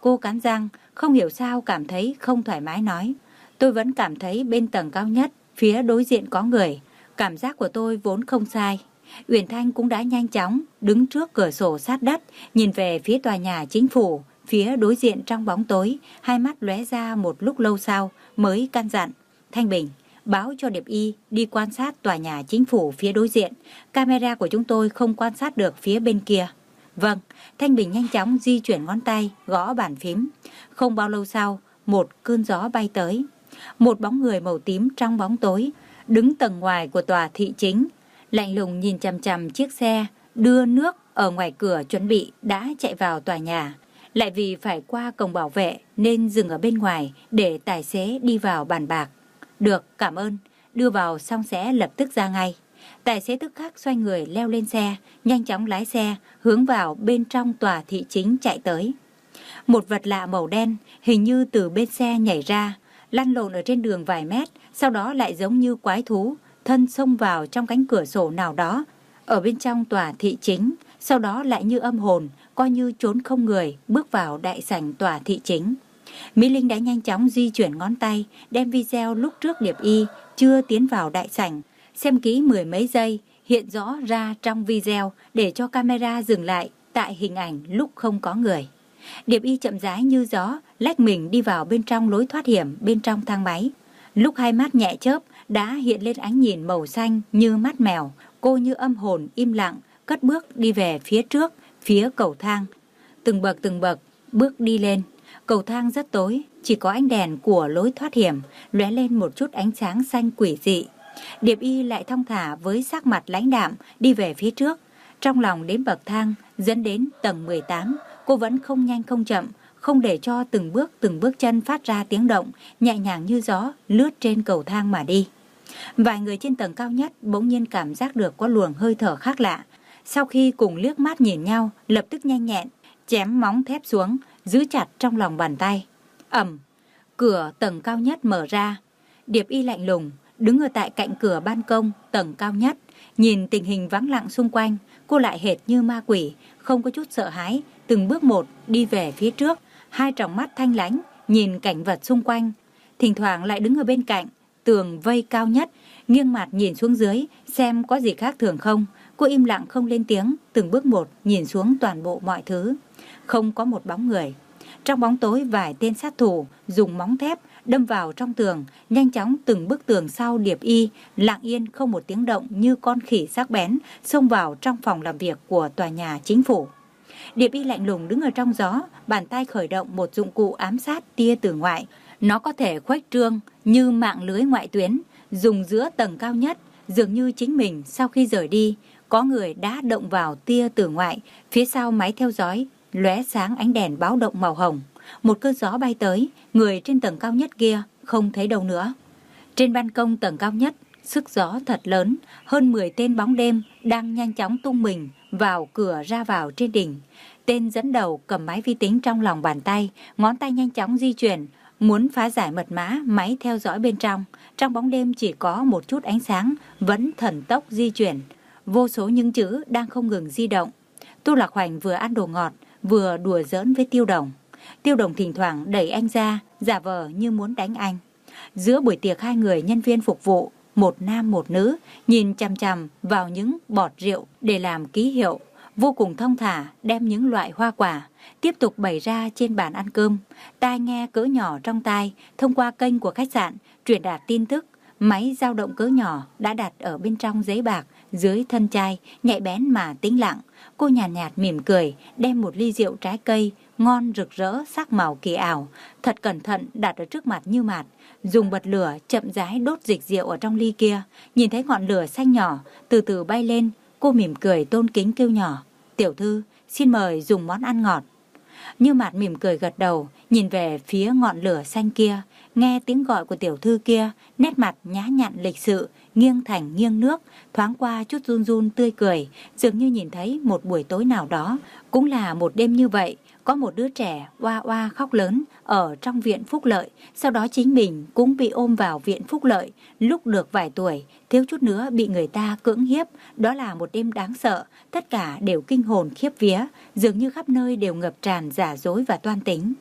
Cô cắn răng, không hiểu sao cảm thấy không thoải mái nói. Tôi vẫn cảm thấy bên tầng cao nhất, phía đối diện có người. Cảm giác của tôi vốn không sai. Uyển Thanh cũng đã nhanh chóng đứng trước cửa sổ sát đất, nhìn về phía tòa nhà chính phủ, phía đối diện trong bóng tối, hai mắt lóe ra một lúc lâu sau mới căn dặn. Thanh Bình, báo cho Điệp Y đi quan sát tòa nhà chính phủ phía đối diện. Camera của chúng tôi không quan sát được phía bên kia. Vâng, Thanh Bình nhanh chóng di chuyển ngón tay, gõ bàn phím. Không bao lâu sau, một cơn gió bay tới. Một bóng người màu tím trong bóng tối, đứng tầng ngoài của tòa thị chính, lạnh lùng nhìn chằm chằm chiếc xe đưa nước ở ngoài cửa chuẩn bị đã chạy vào tòa nhà. Lại vì phải qua cổng bảo vệ nên dừng ở bên ngoài để tài xế đi vào bàn bạc. Được, cảm ơn, đưa vào xong sẽ lập tức ra ngay. Tài xế tức khắc xoay người leo lên xe, nhanh chóng lái xe hướng vào bên trong tòa thị chính chạy tới. Một vật lạ màu đen hình như từ bên xe nhảy ra, lăn lộn ở trên đường vài mét, sau đó lại giống như quái thú, thân xông vào trong cánh cửa sổ nào đó ở bên trong tòa thị chính, sau đó lại như âm hồn, coi như trốn không người, bước vào đại sảnh tòa thị chính. Mỹ Linh đã nhanh chóng di chuyển ngón tay, đem video lúc trước Điệp Y chưa tiến vào đại sảnh, xem kỹ mười mấy giây, hiện rõ ra trong video để cho camera dừng lại tại hình ảnh lúc không có người. Điệp Y chậm rãi như gió, lách mình đi vào bên trong lối thoát hiểm bên trong thang máy. Lúc hai mắt nhẹ chớp đã hiện lên ánh nhìn màu xanh như mắt mèo, cô như âm hồn im lặng, cất bước đi về phía trước, phía cầu thang. Từng bậc từng bậc, bước đi lên. Cầu thang rất tối, chỉ có ánh đèn của lối thoát hiểm lóe lên một chút ánh sáng xanh quỷ dị. Điệp Y lại thong thả với sắc mặt lãnh đạm đi về phía trước. Trong lòng đến bậc thang dẫn đến tầng mười tám, cô vẫn không nhanh không chậm, không để cho từng bước từng bước chân phát ra tiếng động, nhẹ nhàng như gió lướt trên cầu thang mà đi. Vài người trên tầng cao nhất bỗng nhiên cảm giác được có luồng hơi thở khác lạ. Sau khi cùng liếc mắt nhìn nhau, lập tức nhanh nhẹn chém móng thép xuống, giữ chặt trong lòng bàn tay. Ầm, cửa tầng cao nhất mở ra. Điệp Y lạnh lùng đứng ở tại cạnh cửa ban công tầng cao nhất, nhìn tình hình vắng lặng xung quanh, cô lại hệt như ma quỷ, không có chút sợ hãi, từng bước một đi về phía trước, hai tròng mắt thanh lãnh nhìn cảnh vật xung quanh, thỉnh thoảng lại đứng ở bên cạnh tường vây cao nhất, nghiêng mặt nhìn xuống dưới xem có gì khác thường không. Cô im lặng không lên tiếng, từng bước một nhìn xuống toàn bộ mọi thứ. Không có một bóng người. Trong bóng tối vài tên sát thủ dùng móng thép đâm vào trong tường, nhanh chóng từng bức tường sau Điệp Y, lặng yên không một tiếng động như con khỉ sắc bén xông vào trong phòng làm việc của tòa nhà chính phủ. Điệp Y lạnh lùng đứng ở trong gió, bàn tay khởi động một dụng cụ ám sát tia từ ngoại. Nó có thể khuếch trương như mạng lưới ngoại tuyến, dùng giữa tầng cao nhất, dường như chính mình sau khi rời đi, có người đã động vào tia từ ngoại, phía sau máy theo dõi lóe sáng ánh đèn báo động màu hồng. Một cơn gió bay tới, người trên tầng cao nhất kia không thấy đâu nữa. Trên ban công tầng cao nhất, sức gió thật lớn, hơn mười tên bóng đêm đang nhanh chóng tung mình vào cửa ra vào trên đỉnh. Tên dẫn đầu cầm máy vi tính trong lòng bàn tay, ngón tay nhanh chóng di chuyển, muốn phá giải mật mã máy theo dõi bên trong. Trong bóng đêm chỉ có một chút ánh sáng, vẫn thần tốc di chuyển. Vô số những chữ đang không ngừng di động. Tu Lạc Hoành vừa ăn đồ ngọt, vừa đùa giỡn với Tiêu Đồng. Tiêu Đồng thỉnh thoảng đẩy anh ra, giả vờ như muốn đánh anh. Giữa buổi tiệc hai người nhân viên phục vụ, một nam một nữ, nhìn chằm chằm vào những bọt rượu để làm ký hiệu, vô cùng thong thả đem những loại hoa quả tiếp tục bày ra trên bàn ăn cơm. Tai nghe cỡ nhỏ trong tai, thông qua kênh của khách sạn truyền đạt tin tức. Máy dao động cỡ nhỏ đã đặt ở bên trong giấy bạc dưới thân chai, nhạy bén mà tĩnh lặng. Cô nhàn nhạt, nhạt mỉm cười, đem một ly rượu trái cây ngon rực rỡ, sắc màu kỳ ảo, thật cẩn thận đặt ở trước mặt Như Mạt, dùng bật lửa chậm rãi đốt dịch rượu ở trong ly kia. Nhìn thấy ngọn lửa xanh nhỏ từ từ bay lên, cô mỉm cười tôn kính kêu nhỏ: "Tiểu thư, xin mời dùng món ăn ngọt." Như Mạt mỉm cười gật đầu, nhìn về phía ngọn lửa xanh kia, nghe tiếng gọi của tiểu thư kia, nét mặt nhã nhặn lịch sự, nghiêng thành nghiêng nước, thoáng qua chút run run tươi cười, dường như nhìn thấy một buổi tối nào đó, cũng là một đêm như vậy, có một đứa trẻ oa oa khóc lớn ở trong viện phúc lợi, sau đó chính mình cũng bị ôm vào viện phúc lợi, lúc được vài tuổi, thiếu chút nữa bị người ta cưỡng hiếp. Đó là một đêm đáng sợ, tất cả đều kinh hồn khiếp vía, dường như khắp nơi đều ngập tràn giả dối và toan tính.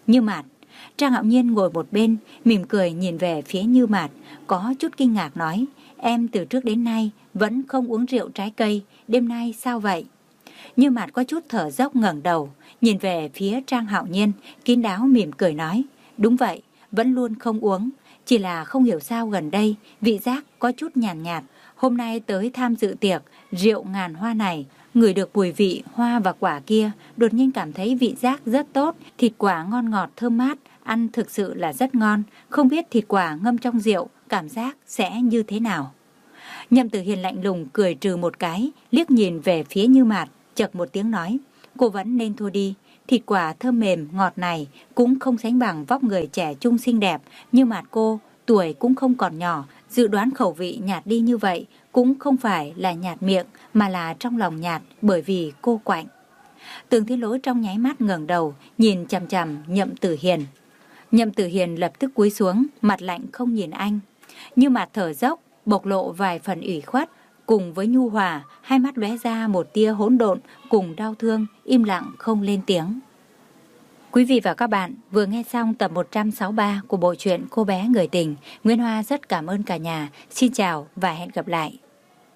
Như Mạt. Trang Hạo Nhiên ngồi một bên, mỉm cười nhìn về phía Như Mạt, có chút kinh ngạc nói, em từ trước đến nay vẫn không uống rượu trái cây, đêm nay sao vậy? Như Mạt có chút thở dốc ngẩng đầu, nhìn về phía Trang Hạo Nhiên, kín đáo mỉm cười nói, đúng vậy, vẫn luôn không uống, chỉ là không hiểu sao gần đây, vị giác có chút nhàn nhạt, nhạt. Hôm nay tới tham dự tiệc rượu ngàn hoa này, ngửi được mùi vị hoa và quả kia, đột nhiên cảm thấy vị giác rất tốt, thịt quả ngon ngọt thơm mát, ăn thực sự là rất ngon, không biết thịt quả ngâm trong rượu, cảm giác sẽ như thế nào. Nhậm Tử Hiền lạnh lùng cười trừ một cái, liếc nhìn về phía Như Mạt, chợt một tiếng nói, cô vẫn nên thôi đi, thịt quả thơm mềm ngọt này cũng không sánh bằng vóc người trẻ trung xinh đẹp, Như Mạt cô, tuổi cũng không còn nhỏ, dự đoán khẩu vị nhạt đi như vậy cũng không phải là nhạt miệng mà là trong lòng nhạt bởi vì cô quạnh. Tường Thiên Lỗi trong nháy mắt ngẩng đầu nhìn chằm chằm Nhậm Tử Hiền. Nhậm Tử Hiền lập tức cúi xuống, mặt lạnh không nhìn anh. Như Mạt thở dốc, bộc lộ vài phần ủy khuất, cùng với nhu hòa, hai mắt lóe ra một tia hỗn độn cùng đau thương, im lặng không lên tiếng. Quý vị và các bạn vừa nghe xong tập một trăm sáu mươi ba của bộ truyện Cô bé người tình. Nguyễn Hoa rất cảm ơn cả nhà. Xin chào và hẹn gặp lại.